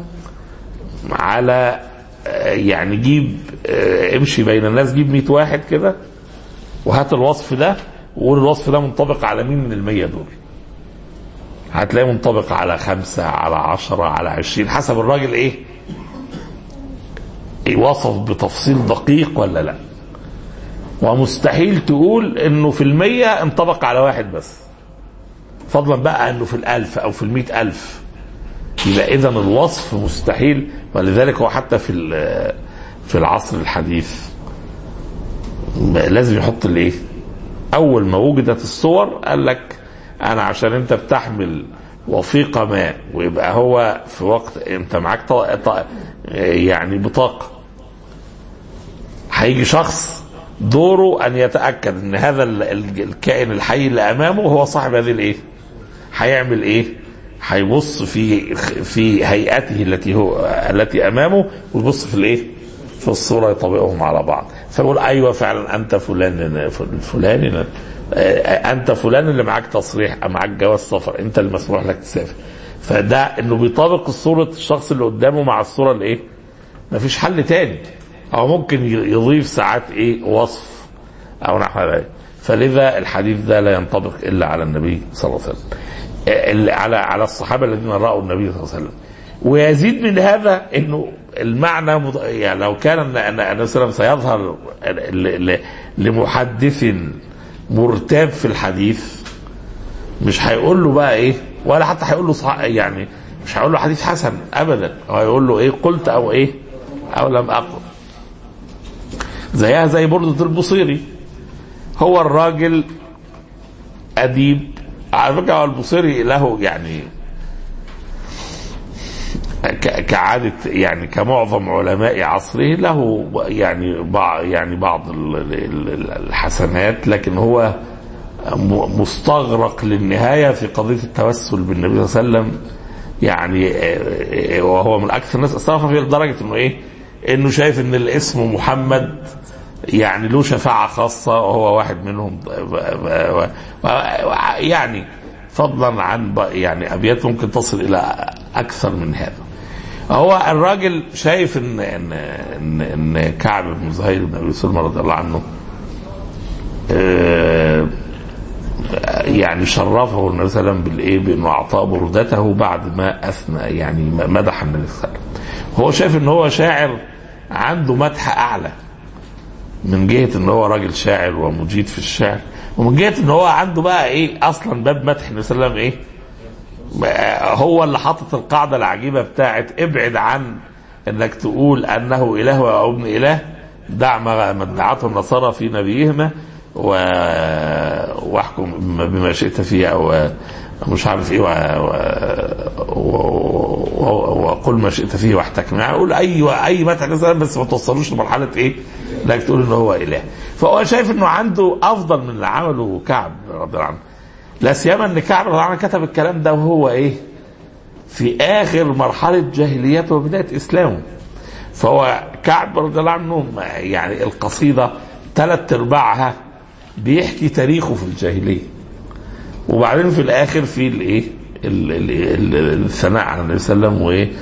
على يعني جيب امشي بين الناس جيب مئة واحد كده وهات الوصف ده وقول الوصف ده منطبق على مين من المية دول. هتلاقيه منطبق على خمسة على عشرة على عشرين حسب الراجل ايه وصف بتفصيل دقيق ولا لا. ومستحيل تقول انه في المية انطبق على واحد بس، فضلا بقى انه في الالف او في المئة الف. يبقى اذا الوصف مستحيل. ولذلك هو حتى في في العصر الحديث لازم يحط الايه اول ما وجدت الصور قال لك انا عشان انت بتحمل وثيقة ما ويبقى هو في وقت انت معاك طاقة يعني بطاقة، هيجي شخص دوره ان يتأكد ان هذا الكائن الحي اللي امامه هو صاحب هذه الايه، هيعمل ايه؟ هيبص في في هيئته التي هو التي امامه ويبص في الايه في الصورة يطبقهم على بعض. فيقول ايوه فعلا انت فلان فلان انت فلان اللي معاك تصريح معاك جواز سفر، انت اللي مسموح لك تسافر. فده انه بيطابق الصورة الشخص اللي قدامه مع الصورة الايه، مفيش حل تاني. او ممكن يضيف ساعات ايه وصف او نحو ذلك. فلذا الحديث ده لا ينطبق الا على النبي صلى الله عليه وسلم، على على الصحابة الذين رأوا النبي صلى الله عليه وسلم. ويزيد من هذا انه المعنى يعني لو كان ان النبي صلى الله عليه وسلم سيظهر لمحدث مرتاب في الحديث مش هيقول له بقى ايه، ولا حتى هيقول له صح يعني مش هيقول له حديث حسن ابدا، هو هيقول له ايه قلت او ايه او لم اقل. زيها زي بردة البصيري، هو الراجل اديب على فكره، البصيري له يعني كعادة يعني كمعظم علماء عصره له يعني بعض يعني بعض الحسنات، لكن هو مستغرق للنهاية في قضية التوسل بالنبي صلى الله عليه وسلم، يعني وهو من أكثر الناس أسرافا في لدرجة إنه إيه إنه شايف إن الاسم محمد يعني له شفاعة خاصة وهو واحد منهم، يعني فضلا عن يعني أبيات ممكن تصل إلى أكثر من هذا. هو الراجل شايف إن إن إن, إن كعب بن زهير بن أبي سلمى رضي الله عنه يعني شرفه النبي صلى الله عليه وسلم بالإيه بإنه أعطاه بردته بعد ما أثنى يعني مدح النبي صلى الله عليه وسلم. هو شايف إن هو شاعر عنده مدح أعلى من جهة إن هو راجل شاعر ومجيد في الشعر، ومن جهة إن هو عنده بقى إيه أصلا باب مدح النبي صلى الله عليه وسلم إيه، هو اللي حاطط القاعدة العجيبة بتاعت ابعد عن انك تقول انه اله او ابن اله، دع ما ادعته النصارى في نبيهما واحكم بما شئت فيه او مش عارف ايه وقل ما شئت فيه واحتكم، يعني اقول اي اي مدح بس ما توصلوش لمرحله ايه انك تقول انه هو اله. فهو شايف انه عنده افضل من اللي عمله كعب رضي الله عنه، لا سيما ان كعب رضي الله عنه كتب الكلام ده وهو ايه في اخر مرحله جاهليته وبدايه اسلامه. فهو كعب رضي الله عنه يعني القصيده ثلاث ارباعها بيحكي تاريخه في الجاهليه، وبعدين في الاخر في الايه الثناء على النبي صلى الله عليه وسلم وايه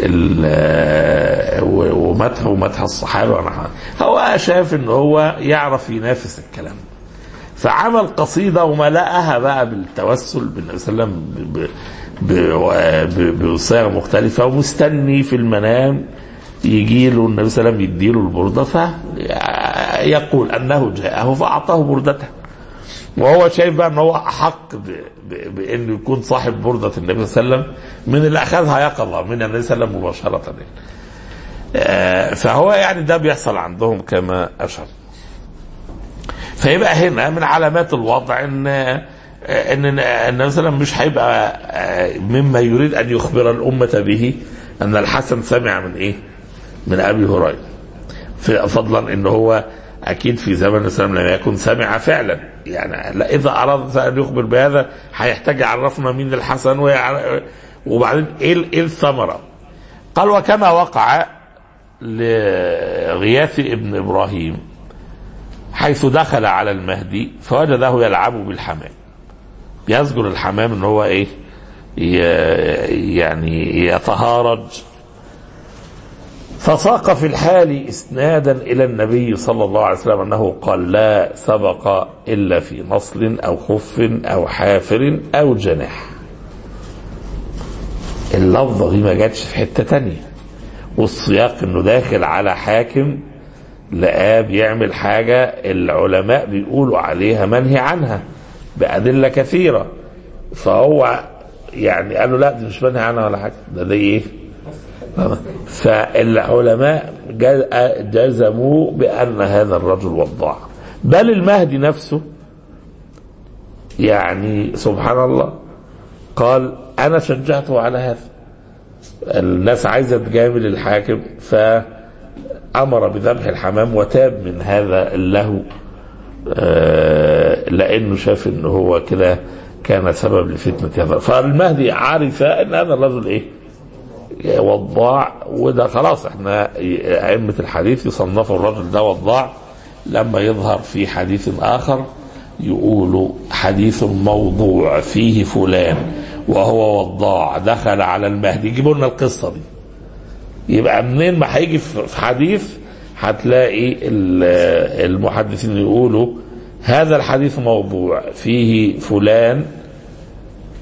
ومدحه ومدح الصحابه. هو شاف ان هو يعرف ينافس الكلام، فعمل قصيده وملأها بقى بالتوسل بالنبي صلى الله عليه وسلم بصيغ مختلفه، ومستني في المنام يجي له النبي صلى الله عليه وسلم يديله البرده فيقول انه جاءه فاعطاه بردته، وهو شايف بقى ان هو احق بانه يكون صاحب برده النبي صلى الله عليه وسلم من اللي اخذها يقظه من النبي صلى الله عليه وسلم مباشره. فهو يعني ده بيحصل عندهم كما اشرت. فيبقى هنا من علامات الوضع ان ان النبي صلى الله عليه وسلم مش هيبقى مما يريد ان يخبر الامه به ان الحسن سمع من ايه من ابي هريره، فضلا ان هو اكيد في زمن النبي صلى الله عليه وسلم لم يكن سمع فعلا، يعني لا اذا اراد ان يخبر بهذا هيحتاج يعرفنا مين الحسن وبعدين ايه ايه الثمره. قال وكما وقع لغياث ابن ابراهيم حيث دخل على المهدي فوجده يلعب بالحمام، يذكر الحمام ان هو ايه يعني يتهارج، فساق في الحال اسنادا الى النبي صلى الله عليه وسلم انه قال لا سبق الا في نصل او خف او حافر او جناح. اللفظه دي ما جاتش في حته تانية، والسياق انه داخل على حاكم لقاه بيعمل حاجه العلماء بيقولوا عليها منهي عنها بأدلة كثيرة، فهو يعني قال له لا دي مش منهي عنها ولا حاجه، ده دي ايه. فالعلماء جزموا بأن هذا الرجل وضاع، بل المهدي نفسه يعني سبحان الله قال أنا شجعته على هذا، الناس عايزة تجامل الحاكم فأمر بذبح الحمام وتاب من هذا اللهو لأنه شاف أنه هو كده كان سبب لفتنة هذا. فالمهدي عرف أن هذا الرجل إيه وضاع، وده خلاص احنا أئمة الحديث يصنفوا الرجل ده وضاع لما يظهر في حديث آخر يقولوا حديث موضوع فيه فلان وهو وضاع دخل على المهدي، يجيبوا لنا القصة دي. يبقى منين ما هيجي في حديث هتلاقي المحدثين يقولوا هذا الحديث موضوع فيه فلان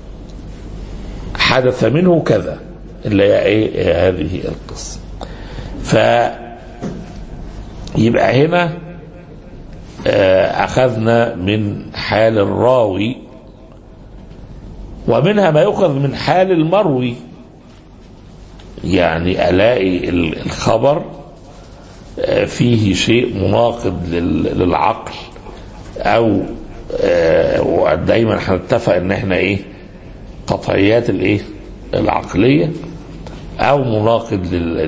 حدث منه كذا، اللي هي ايه هذه القصة. يبقى هنا أخذنا من حال الراوي، ومنها ما يؤخذ من حال المروي. يعني ألاقي الخبر فيه شيء مناقض للعقل، أو ودايما هنتفق ان احنا ايه قطعيات الايه العقلية، او مناقض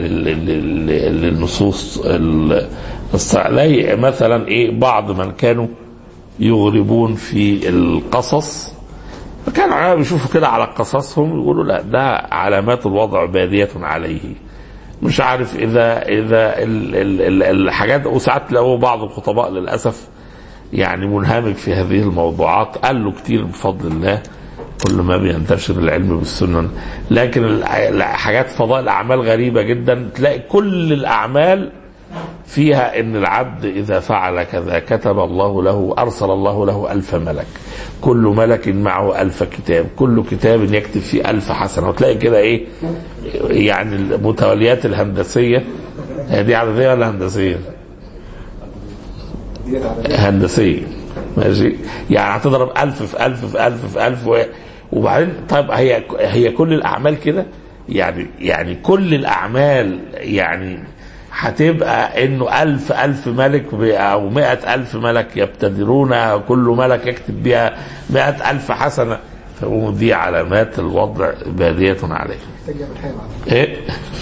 للنصوص الاستعلائية. مثلا ايه بعض من كانوا يغربون في القصص، فكانوا العلماء بيشوفوا كده على قصصهم يقولوا لا ده علامات الوضع بادية عليه، مش عارف اذا اذا الحاجات. وساعات لو بعض الخطباء للاسف يعني منهمك في هذه الموضوعات، قال له كتير بفضل الله كل ما بينتشر العلم بالسنن. لكن حاجات فضائل الأعمال غريبة جدا، تلاقي كل الأعمال فيها ان العبد إذا فعل كذا كتب الله له، أرسل الله له ألف ملك، كل ملك معه ألف كتاب، كل كتاب يكتب فيه ألف حسنة. وتلاقي كده ايه يعني المتوليات الهندسية، دي عددية ولا هندسية؟ هندسية، ماشي. يعني هتضرب ألف في ألف في ألف في ألف و... وبعدين طيب هي هي كل الأعمال كده؟ يعني يعني كل الأعمال يعني هتبقى إنه ألف ألف ملك أو مئة ألف ملك يبتدرون، كل ملك يكتب بها مئة ألف حسنة، فدي علامات الوضع بادية عليه. إيه؟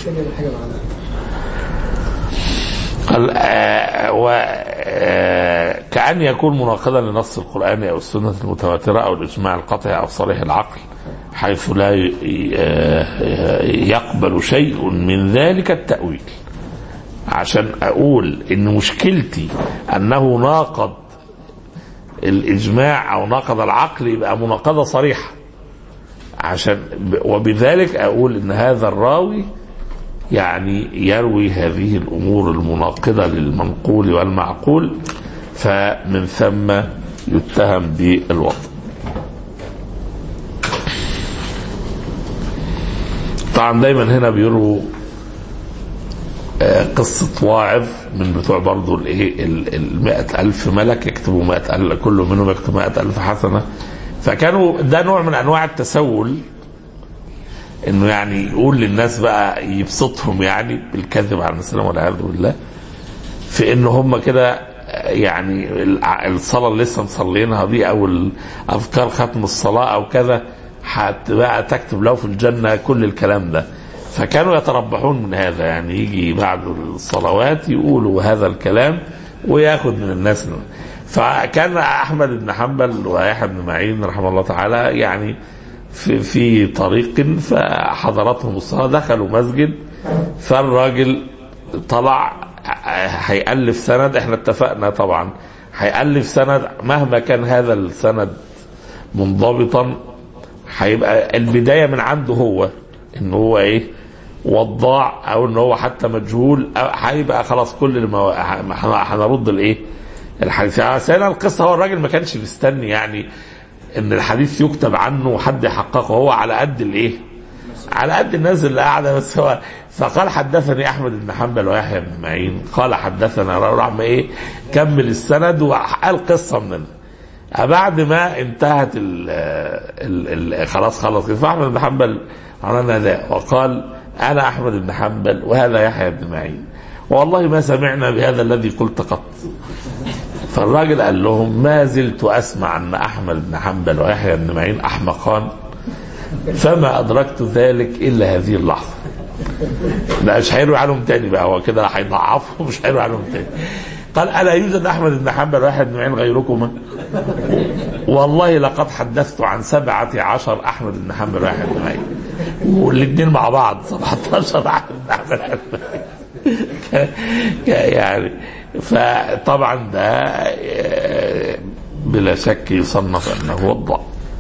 قال آه وكأن يكون مناقضا لنص القرآن أو السنة المتواترة أو الإجماع القطعي أو صريح العقل، حيث لا يقبل شيء من ذلك التأويل. عشان أقول إن مشكلتي أنه ناقض الإجماع أو ناقض العقل، يبقى مناقضة صريحة، عشان وبذلك أقول إن هذا الراوي يعني يروي هذه الأمور المناقضة للمنقول والمعقول، فمن ثم يتهم بالوضع. طبعا دايما هنا بيروا قصة واعظ من بتوع برضو الايه المائة ألف ملك يكتبوا مائة ألف، كل منهم يكتب مائة ألف حسنة. فكانوا ده نوع من أنواع التسول، انه يعني يقول للناس بقى يبسطهم يعني بالكذب على السلام والعياذ بالله، في ان هم كده يعني الصلاه اللي لسه مصلينها دي او الاذكار ختم الصلاه او كذا هتبقى تكتب له في الجنه كل الكلام ده. فكانوا يتربحون من هذا، يعني يجي بعد الصلوات يقولوا هذا الكلام وياخذ من الناس. فكان احمد بن حنبل ويحيى بن معين رحمه الله تعالى يعني في في طريق، فحضرتهم الصلاة، دخلوا مسجد، فالراجل طلع هيألف سند، احنا اتفقنا طبعا هيألف سند مهما كان هذا السند منضبطا، هيبقى البداية من عنده هو ان هو ايه وضاع، او ان هو حتى مجهول، هيبقى خلاص كل المو... هنرد الايه الحديث. سنة القصة هو الراجل ما كانش مستني يعني ان الحديث يكتب عنه وحد يحققه، هو على قد الايه على قد الناس اللي قاعده بس. هو فقال حدثني احمد بن حنبل ويحيى بن معين قال حدثنا، راح ايه كمل السند وقال قصه مننا. بعد ما انتهت ال ال ال خلاص خلص كده، فاحمد بن حنبل عملنا ذا وقال انا احمد بن حنبل وهذا يحيى بن معين، والله ما سمعنا بهذا الذي قلت قط. فالراجل قال لهم ما زلت أسمع أن أحمد بن حنبل ويحيى بن معين أحمقان، فما أدركت ذلك إلا هذه اللحظة. لا مش هيروي عنهم تاني بقى، هو كده هيضعفهم مش هيروي عنهم تاني. قال ألا يوجد أحمد بن حنبل ويحيى بن معين غيركما؟ والله لقد حدثت عن سبعة عشر أحمد بن حنبل ويحيى بن معين، والاثنين مع بعض سبعة عشر أحمد بن حنبل يعني. فطبعا ده بلا شك يصنف انه وضع.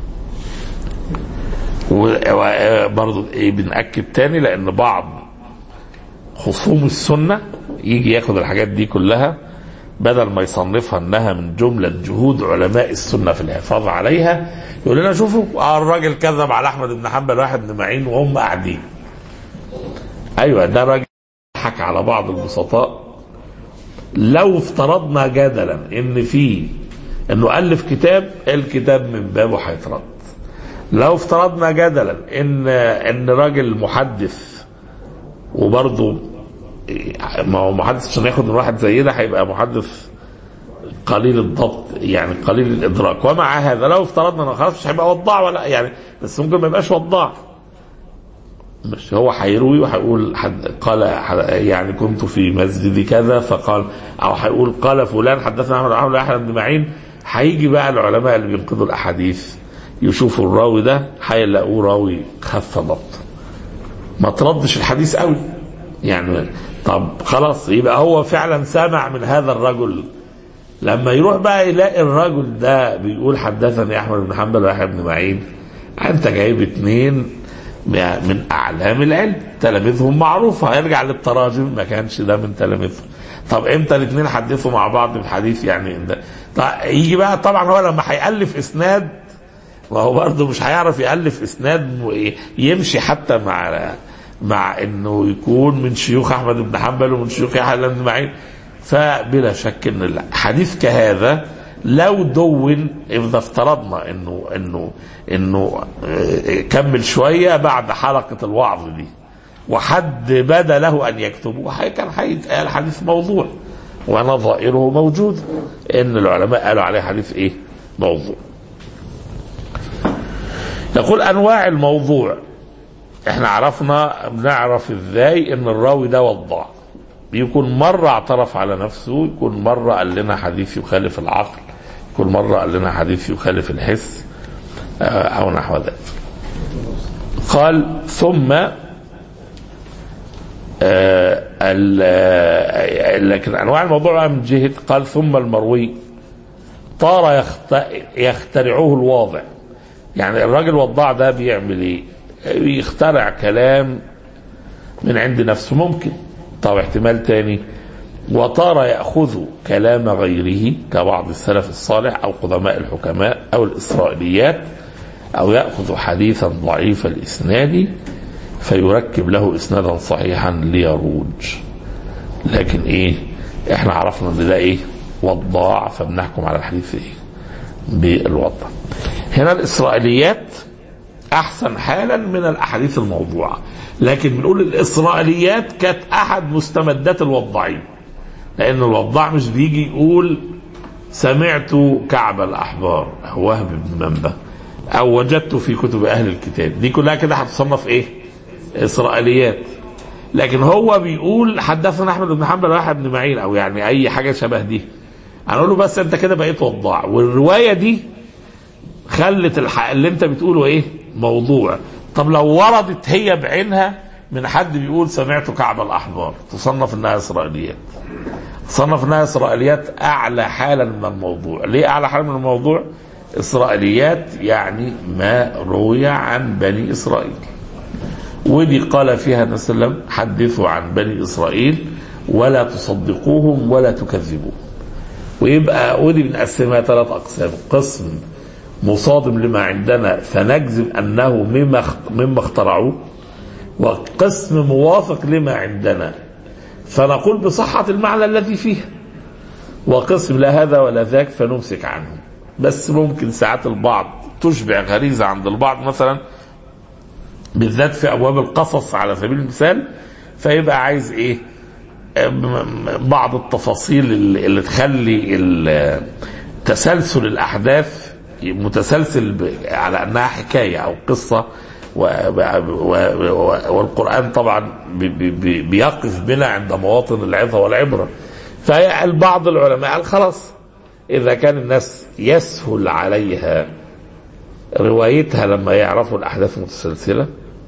وبرضه ايه بنأكد تاني، لان بعض خصوم السنة يجي ياخد الحاجات دي كلها بدل ما يصنفها انها من جملة جهود علماء السنة في الحفاظ عليها، يقول لنا شوفوا الراجل كذب على احمد بن حنبل واحد بن معين وهم قاعدين. ايوه ده راجل يضحك على بعض البسطاء. لو افترضنا جدلا ان في انه الف كتاب، الكتاب من بابه هيترد. لو افترضنا جدلا ان ان راجل محدث، وبرضه ما هو محدث عشان ياخد من واحد زي ده هيبقى محدث قليل الضبط يعني قليل الادراك، ومع هذا لو افترضنا انه خلاص مش هيبقى وضاع ولا يعني، بس ممكن ما يبقاش وضاع، مش هو هيروي وهيقول حد قال يعني كنت في مسجد كذا فقال، او هيقول قال فلان حدثنا احمد بن احمد بن معين. هيجي بقى العلماء اللي بينقضوا الاحاديث يشوفوا الراوي ده هيلاقوه راوي خف ضبط، ما تردش الحديث قوي يعني. طب خلاص يبقى هو فعلا سمع من هذا الرجل. لما يروح بقى يلاقي الرجل ده بيقول حدثني احمد بن حنبل ويحيى بن معين، انت جايب اتنين من اعلام العلم تلاميذهم معروفه، هيرجع للتراجم ما كانش ده من تلاميذهم. طب امتى الاثنين حدثوا مع بعض بحديث يعني ده؟ طيب يجي بقى طبعا هو لما هيالف اسناد، وهو برضه مش هيعرف يالف اسناد يمشي حتى مع مع انه يكون من شيوخ احمد بن حنبل ومن شيوخ يحيى بن معين. فبلا شك ان الحديث كهذا لو دون، اذا افترضنا انه انه انه كمل شويه بعد حلقه الوعظ دي وحد بدا له ان يكتبه، كان هيتقال حديث موضوع، ونظائره موجود ان العلماء قالوا عليه حديث ايه؟ موضوع. يقول انواع الموضوع. احنا عرفنا بنعرف ازاي ان الراوي ده وضاع. يكون مرة اعترف على نفسه، يكون مرة قال لنا حديث يخالف العقل، يكون مرة قال لنا حديث يخالف الحس او نحو ذلك. قال ثم لكن انواع الموضوع من جهة، قال ثم المروي طار يخترعوه الواضع. يعني الراجل وضاع ده بيعمل ايه؟ يخترع كلام من عند نفسه ممكن. طب احتمال تاني، وطار يأخذ كلام غيره كبعض السلف الصالح أو قدماء الحكماء أو الإسرائيليات، أو يأخذ حديثا ضعيف الإسناد فيركب له إسنادا صحيحا ليروج. لكن إيه؟ إحنا عرفنا إن ده إيه؟ وضاع، فبنحكم على الحديث إيه؟ بالوضع. هنا الإسرائيليات أحسن حالا من الأحاديث الموضوعة، لكن بنقول الإسرائيليات كانت أحد مستمدات الوضاعين، لأن الوضاع مش بيجي يقول سمعت كعب الأحبار وهب بن منبه أو وجدت في كتب أهل الكتاب، دي كلها كده هتصنف إيه؟ إسرائيليات. لكن هو بيقول حدثنا أحمد بن حنبل ويحيى بن معين أو يعني أي حاجة شبه دي، هنقول له بس أنت كده بقيت وضاع، والرواية دي خلت الحق اللي أنت بتقوله إيه؟ موضوع. طب لو وردت هي بعينها من حد بيقول سمعت كعب الأحبار، تصنف انها إسرائيليات. تصنف انها إسرائيليات أعلى حالا من الموضوع. ليه أعلى حالا من الموضوع؟ إسرائيليات يعني ما روي عن بني إسرائيل، ودي قال فيها النبي صلى الله عليه وسلم حدثوا عن بني إسرائيل ولا تصدقوهم ولا تكذبوهم. ويبقى ودي بنقسمها ثلاث أقسام: قسم مصادم لما عندنا فنجزم أنه مما مما اخترعوه، وقسم موافق لما عندنا فنقول بصحة المعنى الذي فيه، وقسم لا هذا ولا ذاك فنمسك عنه. بس ممكن ساعات البعض تشبع غريزة عند البعض، مثلا بالذات في أبواب القصص على سبيل المثال، فيبقى عايز إيه؟ بعض التفاصيل اللي تخلي تسلسل الأحداث متسلسل على أنها حكاية أو قصة، والقرآن طبعا بيقف بنا عند مواطن العظة والعبرة. فالبعض العلماء قال خلاص إذا كان الناس يسهل عليها روايتها لما يعرفوا الأحداث متسلسلة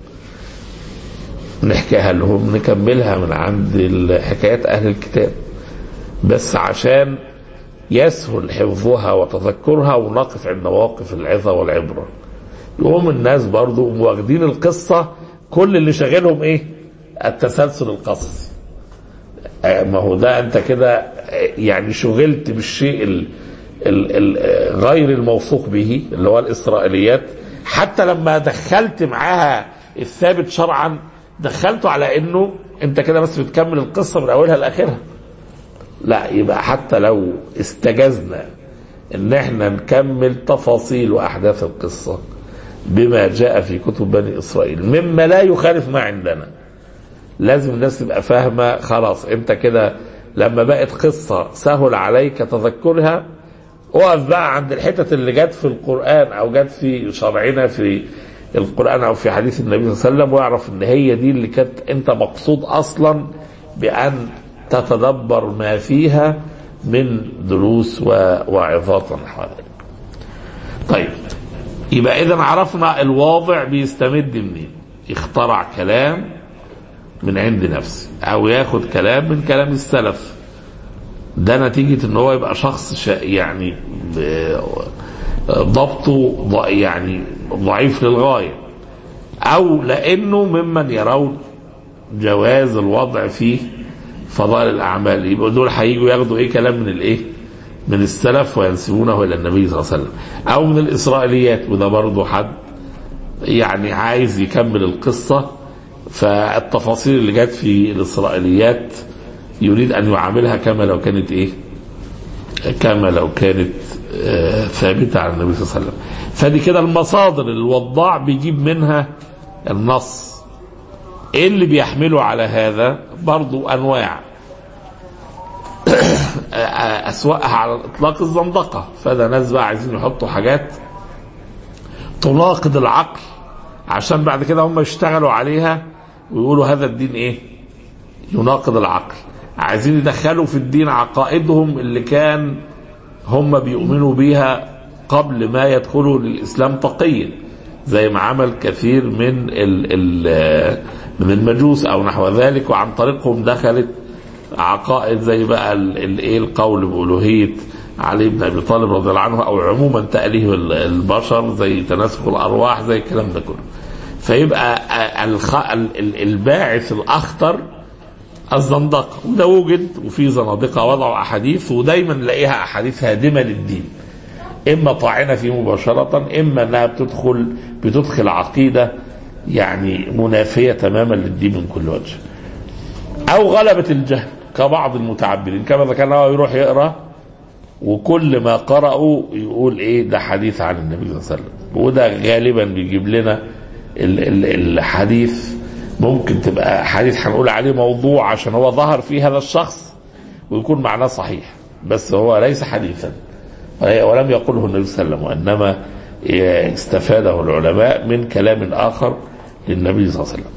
نحكيها لهم، نكملها من عند حكايات أهل الكتاب، بس عشان يسهل حفظها وتذكرها ونقف عند مواقف العظة والعبرة. يقوم الناس برضو واخدين القصة كل اللي شغلهم ايه؟ التسلسل القصصي. ما هو ده انت كده يعني شغلت بالشيء ال ال ال غير الموثوق به اللي هو الإسرائيليات، حتى لما دخلت معاها الثابت شرعا دخلته على انه انت كده بس بتكمل القصة من اولها لاخرها. لا، يبقى حتى لو استجزنا ان احنا نكمل تفاصيل واحداث القصة بما جاء في كتب بني اسرائيل مما لا يخالف ما عندنا، لازم الناس تبقى فاهمة. خلاص انت كده لما بقت قصة سهل عليك تذكرها، وقف بقى عند الحتت اللي جت في القرآن او جت في شرعنا في القرآن او في حديث النبي صلى الله عليه وسلم، واعرف ان هي دي اللي كانت انت مقصود اصلا بان تتدبر ما فيها من دروس ووعظات ونحو ذلك. طيب، يبقى اذا عرفنا الواضع بيستمد منين. يخترع كلام من عند نفسه او ياخد كلام من كلام السلف، ده نتيجة ان هو يبقى شخص يعني ضبطه يعني ضعيف للغاية، او لانه ممن يرون جواز الوضع فيه فضائل الاعمال. يبقى دول هيجوا ياخدوا ايه كلام من الايه من السلف وينسبونه الى النبي صلى الله عليه وسلم، او من الاسرائيليات، وده برضه حد يعني عايز يكمل القصة، فالتفاصيل اللي جت في الاسرائيليات يريد ان يعاملها كما لو كانت ايه كما لو كانت آه ثابتة عن النبي صلى الله عليه وسلم. فدي كده المصادر اللي الوضاع بيجيب منها النص. ايه اللي بيحمله على هذا؟ برضو انواع اسوأها على الاطلاق الزندقة. فده ناس بقى عايزين يحطوا حاجات تناقض العقل عشان بعد كده هم يشتغلوا عليها ويقولوا هذا الدين ايه يناقض العقل. عايزين يدخلوا في الدين عقائدهم اللي كان هم بيؤمنوا بيها قبل ما يدخلوا للإسلام تقيا، زي ما عمل كثير من ال ال من المجوس او نحو ذلك، وعن طريقهم دخلت عقائد زي بقى الايه القول بألوهية علي بن ابي طالب رضي الله عنه، او عموما تأليه البشر زي تناسخ الارواح زي الكلام ده كله. فيبقى الباعث الاخطر الزندقة، وده وجد. وفي زنادقة وضعوا احاديث، ودايما نلاقيها احاديث هادمة للدين، اما طاعنة فيه مباشرة، اما انها بتدخل بتدخل عقيدة يعني منافية تماما للدين من كل وجه، او غلبة الجهل كبعض المتعبدين كما ذكرنا. هو يروح يقرأ وكل ما قرأوا يقول ايه ده حديث عن النبي صلى الله عليه وسلم، وده غالبا بيجيب لنا الحديث ممكن تبقى حديث هنقول عليه موضوع عشان هو ظهر فيه هذا الشخص ويكون معناه صحيح، بس هو ليس حديثا ولم يقله النبي صلى الله عليه وسلم، وإنما استفاده العلماء من كلام آخر للنبي صلى الله عليه وسلم.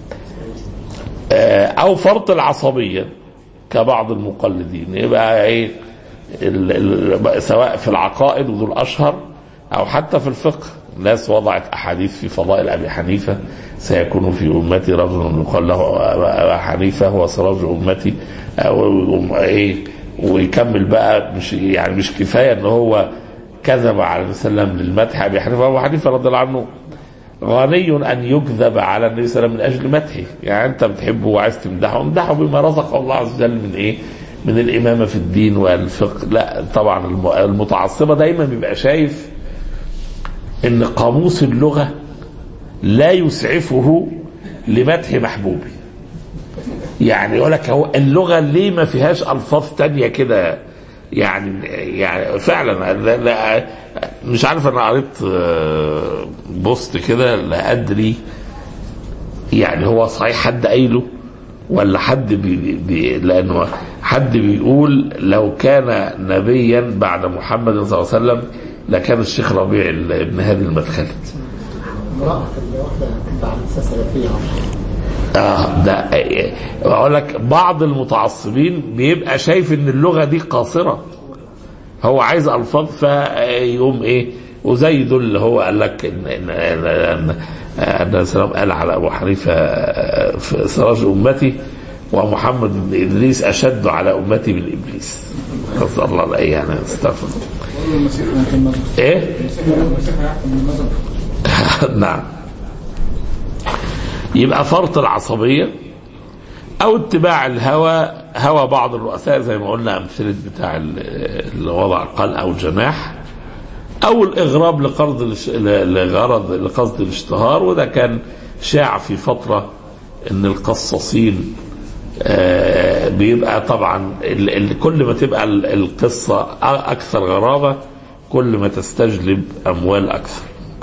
أو فرط العصبية كبعض المقلدين، يبقى ايه سواء في العقائد ودول أشهر أو حتى في الفقه. ناس وضعت أحاديث في فضائل أبي حنيفة، سيكون في أمتي رجل يقال له أبا حنيفة هو سراج أمتي، ايه ويكمل بقى. مش يعني مش كفاية ان هو كذب على النبي صلى الله عليه وسلم للمدح ابي حنيفه. ابو حنيفه رضي الله عنه غني ان يكذب على النبي صلى الله عليه وسلم من اجل مدحه. يعني انت بتحبه وعايز تمدحه، امدحه بما رزقه الله عز وجل من ايه من الامامه في الدين والفقه. لا طبعا المتعصبه دايما بيبقى شايف ان قاموس اللغه لا يسعفه لمدح محبوبي. يعني يقول لك هو اللغه ليه ما فيهاش الفاظ تانية كده؟ يعني يعني فعلا لا مش عارف. انا قريت بوست كده لا ادري يعني هو صحيح حد قايله ولا حد بي بي لانه حد بيقول لو كان نبيا بعد محمد صلى الله عليه وسلم لكان الشيخ ربيع ابن هادي المدخلي. امرأة واحدة بعد سلفية اه ده اقول لك بعض المتعصبين بيبقى شايف ان اللغه دي قاصره، هو عايز الفاظ فيقوم ايه. وزي دول اللي هو قال لك ان ان ان سلام قال على ابو حنيفه في سراج امتي ومحمد بن ادريس اشد على امتي من ابليس. نسال الله ايه يعني استغفر ايه نعم. يبقى فرط العصبية او اتباع الهوى، هوى بعض الرؤساء زي ما قلنا امثله بتاع اللي وضع قال او جناح، او الاغراب لقصد لغرض لقصد الاشتهار. وده كان شاع في فترة ان القصاصين آه بيبقى طبعا ال ال كل ما تبقى القصة اكثر غرابة كل ما تستجلب اموال اكثر.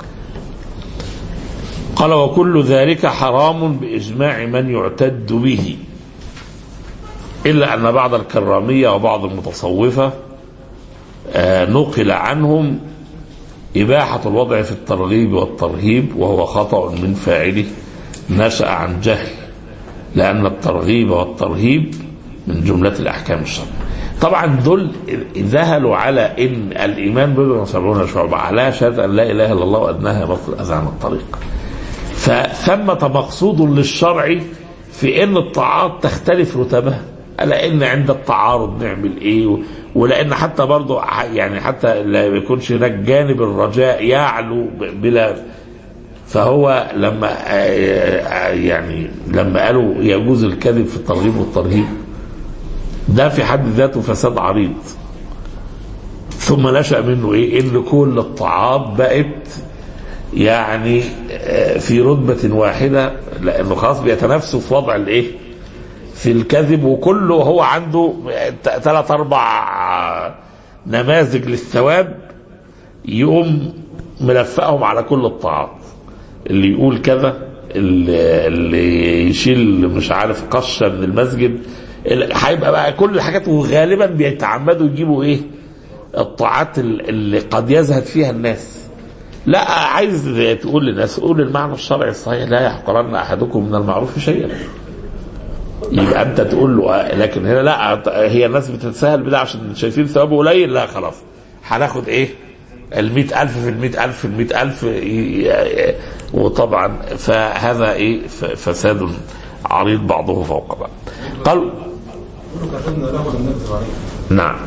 قال وكل ذلك حرام باجماع من يعتد به، الا ان بعض الكرامية وبعض المتصوفة آه نقل عنهم إباحة الوضع في الترغيب والترهيب، وهو خطأ من فاعله نشأ عن جهل، لأن الترغيب والترهيب من جملة الأحكام الشرعية. طبعا دول ذهلوا على إن الإيمان بضع وسبعون شعبة على شهادة أن لا إله إلا الله وأنها بطل الأذى عن الطريق. فثمة مقصود للشرع في إن الطاعات تختلف رتبها، على إن عند التعارض نعمل إيه، ولأن حتى برضو يعني حتى لا يكونش هناك جانب الرجاء يعلو بلا. فهو لما يعني لما قالوا يجوز الكذب في الترغيب والترهيب ده في حد ذاته فساد عريض، ثم نشأ منه ايه ان كل الطاعات بقت يعني في رتبة واحدة، لانه خلاص بيتنافسوا في وضع الايه في الكذب، وكله هو عنده ثلاث اربع نماذج للثواب يقوم ملفقهم على كل الطاعات، اللي يقول كذا، اللي يشيل مش عارف قشة من المسجد، هيبقى بقى كل الحاجات، وغالبا بيتعمدوا يجيبوا ايه الطاعات اللي قد يزهد فيها الناس. لا عايز تقول للناس قول المعنى الشرعي الصحيح لا يحقرن احدكم من المعروف شيئا، يبقى انت تقول له. لكن هنا لا، هي الناس بتتساهل بده عشان شايفين ثوابه قليل، لا خلاص هناخد ايه المئة ألف في المئة ألف في المئة ألف، وطبعا فهذا ايه فساد عريض بعضه فوق بعض. قال نعم،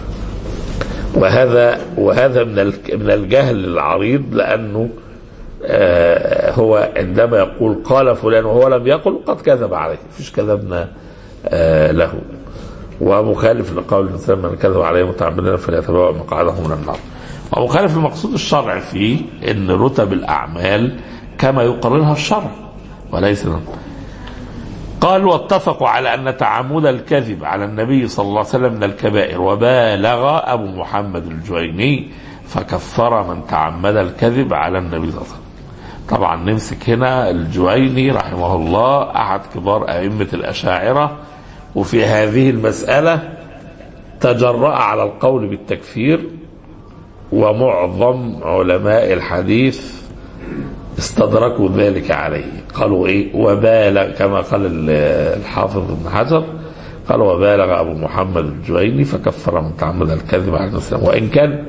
وهذا وهذا من من الجهل العريض، لانه آه هو عندما يقول قال فلان وهو لم يقل قد كذب عليه، فيش كذبنا آه له، ومخالف لقول الانسان من كذب عليه متعمدا فليتبوأ مقعده من النار، ومخالف المقصود الشرع فيه ان رتب الاعمال كما يقررها الشرع وليس. قال واتفقوا على ان تعمد الكذب على النبي صلى الله عليه وسلم من الكبائر، وبالغ ابو محمد الجويني فكفر من تعمد الكذب على النبي صلى الله عليه وسلم. طبعا نمسك هنا الجويني رحمه الله احد كبار ائمه الاشاعره، وفي هذه المساله تجرأ على القول بالتكفير، ومعظم علماء الحديث استدركوا ذلك عليه، قالوا ايه وبالغ كما قال الحافظ ابن حجر، قال وبالغ ابو محمد الجويني فكفر من تعمد الكذب على النبي، وان كان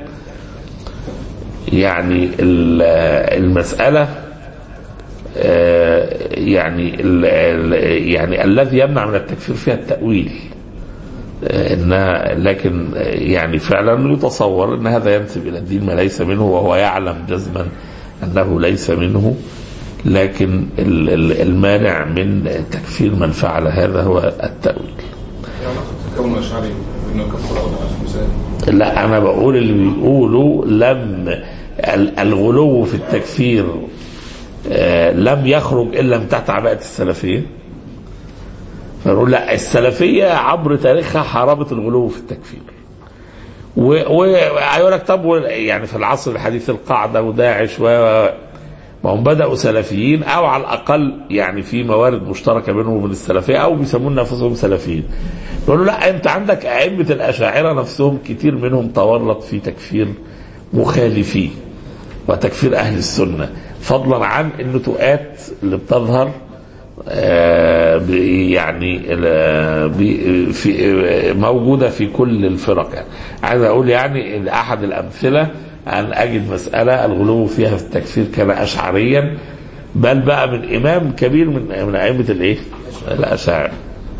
يعني المسألة يعني يعني الذي يمنع من التكفير فيها التأويل، إنها لكن يعني فعلا يتصور أن هذا ينسب إلى الدين ما ليس منه، وهو يعلم جزما أنه ليس منه، لكن المانع من تكفير من فعل هذا هو التأويل. لا أنا بقول اللي بيقولوا لم الغلو في التكفير لم يخرج إلا من تحت عباءة السلفية، فنقول لا السلفية عبر تاريخها حاربت الغلو في التكفير، ويقول لك طب يعني في العصر الحديث القاعدة وداعش و ما هم بدأوا سلفيين، أو على الأقل يعني في موارد مشتركة بينهم وبين السلفية، أو بيسمون نفسهم سلفيين. يقولوا لا أنت عندك أئمة الأشاعرة نفسهم كتير منهم تورط في تكفير مخالفين وتكفير أهل السنة، فضلا عن النتوءات اللي بتظهر يعني في موجودة في كل الفرق. يعني عايز أقول يعني أحد الأمثلة أن أجد مسألة الغلو فيها في التكفير كان أشعريا، بل بقى من إمام كبير من من أئمة الإيه الأشاعرة.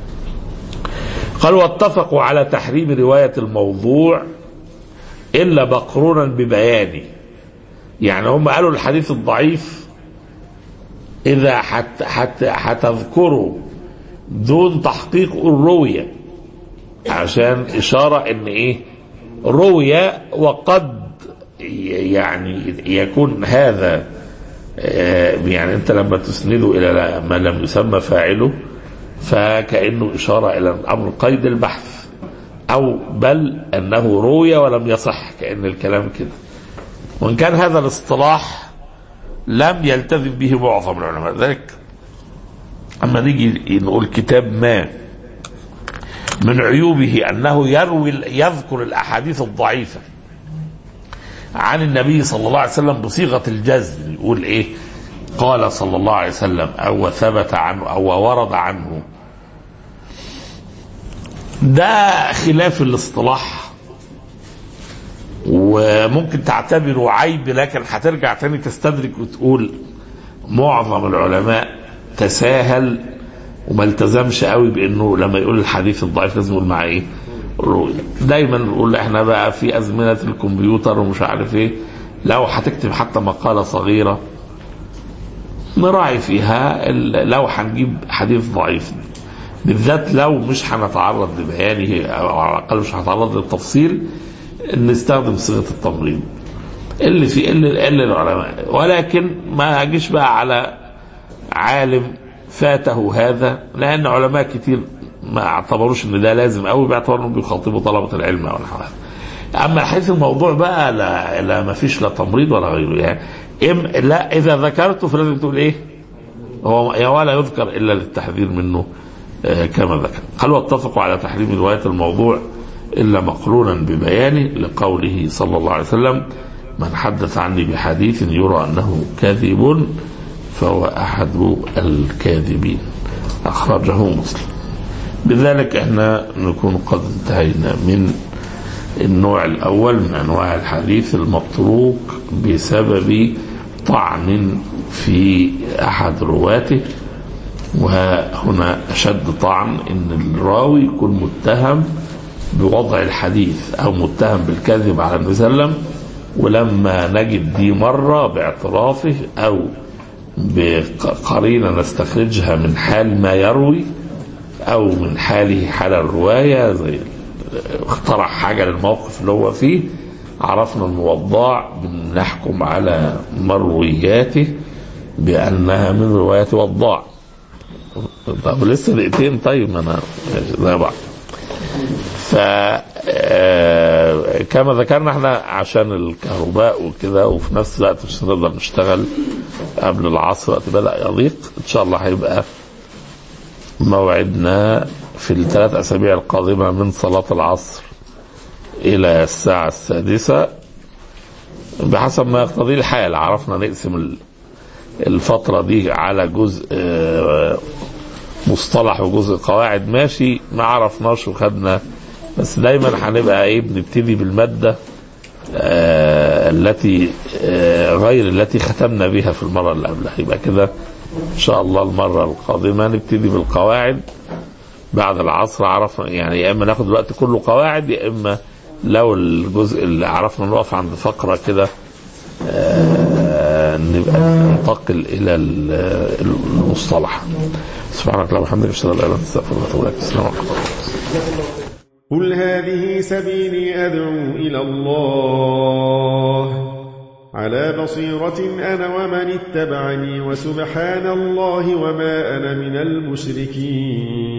قالوا واتفقوا على تحريم رواية الموضوع إلا مقرونا ببيانه، يعني هم قالوا الحديث الضعيف إذا حت حت هتذكروا دون تحقيق الرؤية، عشان إشارة إن إيه رؤية، وقد يعني يكون هذا يعني أنت لما تسنده إلى ما لم يسمى فاعله فكأنه إشارة إلى أمر قيد البحث، أو بل أنه روي ولم يصح، كأن الكلام كده. وإن كان هذا الاصطلاح لم يلتزم به معظم العلماء. ذلك أما نيجي نقول كتاب ما من عيوبه أنه يروي يذكر الأحاديث الضعيفة عن النبي صلى الله عليه وسلم بصيغة الجزم، يقول إيه قال صلى الله عليه وسلم أو ثبت عنه أو ورد عنه، ده خلاف الاصطلاح وممكن تعتبره عيب، لكن هترجع تاني تستدرك وتقول معظم العلماء تساهل وما التزمش قوي بانه لما يقول الحديث الضعيف لازم يقول معاه ايه رؤية. دايما نقول احنا بقى في ازمنه الكمبيوتر ومش عارف ايه، لو هتكتب حتى مقاله صغيره نراعي فيها لو هنجيب حديث ضعيف بالذات لو مش هنتعرض لبيانه او على الاقل مش هنتعرض للتفصيل، نستخدم صيغه التمريض اللي في اللي, اللي العلماء. ولكن ما اجيش بقى على عالم فاته هذا، لان علماء كتير ما اعتبروش ان ده لازم قوي، باعتبار انهم بيخاطبوا طلبه العلم ولا حاجه. اما حيث الموضوع بقى لا, لا ما فيش لا تمريض ولا غيره، يعني إم لا اذا ذكرته فلازم تقول ايه هو ولا يذكر الا للتحذير منه آه كما ذكر. قالوا اتفقوا على تحريم روايه الموضوع الا مقرونا ببيانه، لقوله صلى الله عليه وسلم من حدث عني بحديث يرى انه كاذب فهو احد الكاذبين، اخرجه مسلم. بذلك احنا نكون قد انتهينا من النوع الاول من انواع الحديث المتروك بسبب طعن في احد رواته. وهنا اشد طعن ان الراوي يكون متهم بوضع الحديث او متهم بالكذب على النبي صلى الله عليه وسلم، ولما نجد دي مره باعترافه او بقرينه نستخرجها من حال ما يروي او من حاله حال الروايه، زي اخترع حاجه للموقف اللي هو فيه، عرفنا الموضع بنحكم على مروياته بانها من روايه وضاع. طب لسه دقيقتين، طيب ما انا زي بعض. ف كما ذكرنا احنا عشان الكهرباء وكده، وفي نفس الوقت مش هنقدر نشتغل قبل العصر وقت بدأ يضيق. ان شاء الله هيبقى موعدنا في الثلاث اسابيع القادمه من صلاه العصر الى الساعه السادسه بحسب ما يقتضي الحال. عرفنا نقسم الفتره دي على جزء مصطلح وجزء قواعد، ماشي ما عرفناش وخدنا، بس دايما هنبقى ايه بنبتدي بالماده آه التي آه غير التي ختمنا بها في المره اللي قبلها. يبقى كده ان شاء الله المره القادمه نبتدي بالقواعد بعد العصر. عرفنا يعني يا اما ناخد الوقت كله قواعد، يا اما لو الجزء اللي عرفنا نقف عند فقره كده آه نبقى ننتقل الى المصطلح. سبحانك اللهم وبحمدك اشهد ان لا اله الا انت استغفرك واتوب اليك. السلام عليكم. قل هذه سبيلي أدعو إلى الله على بصيرة أنا ومن اتبعني، وسبحان الله وما أنا من المشركين.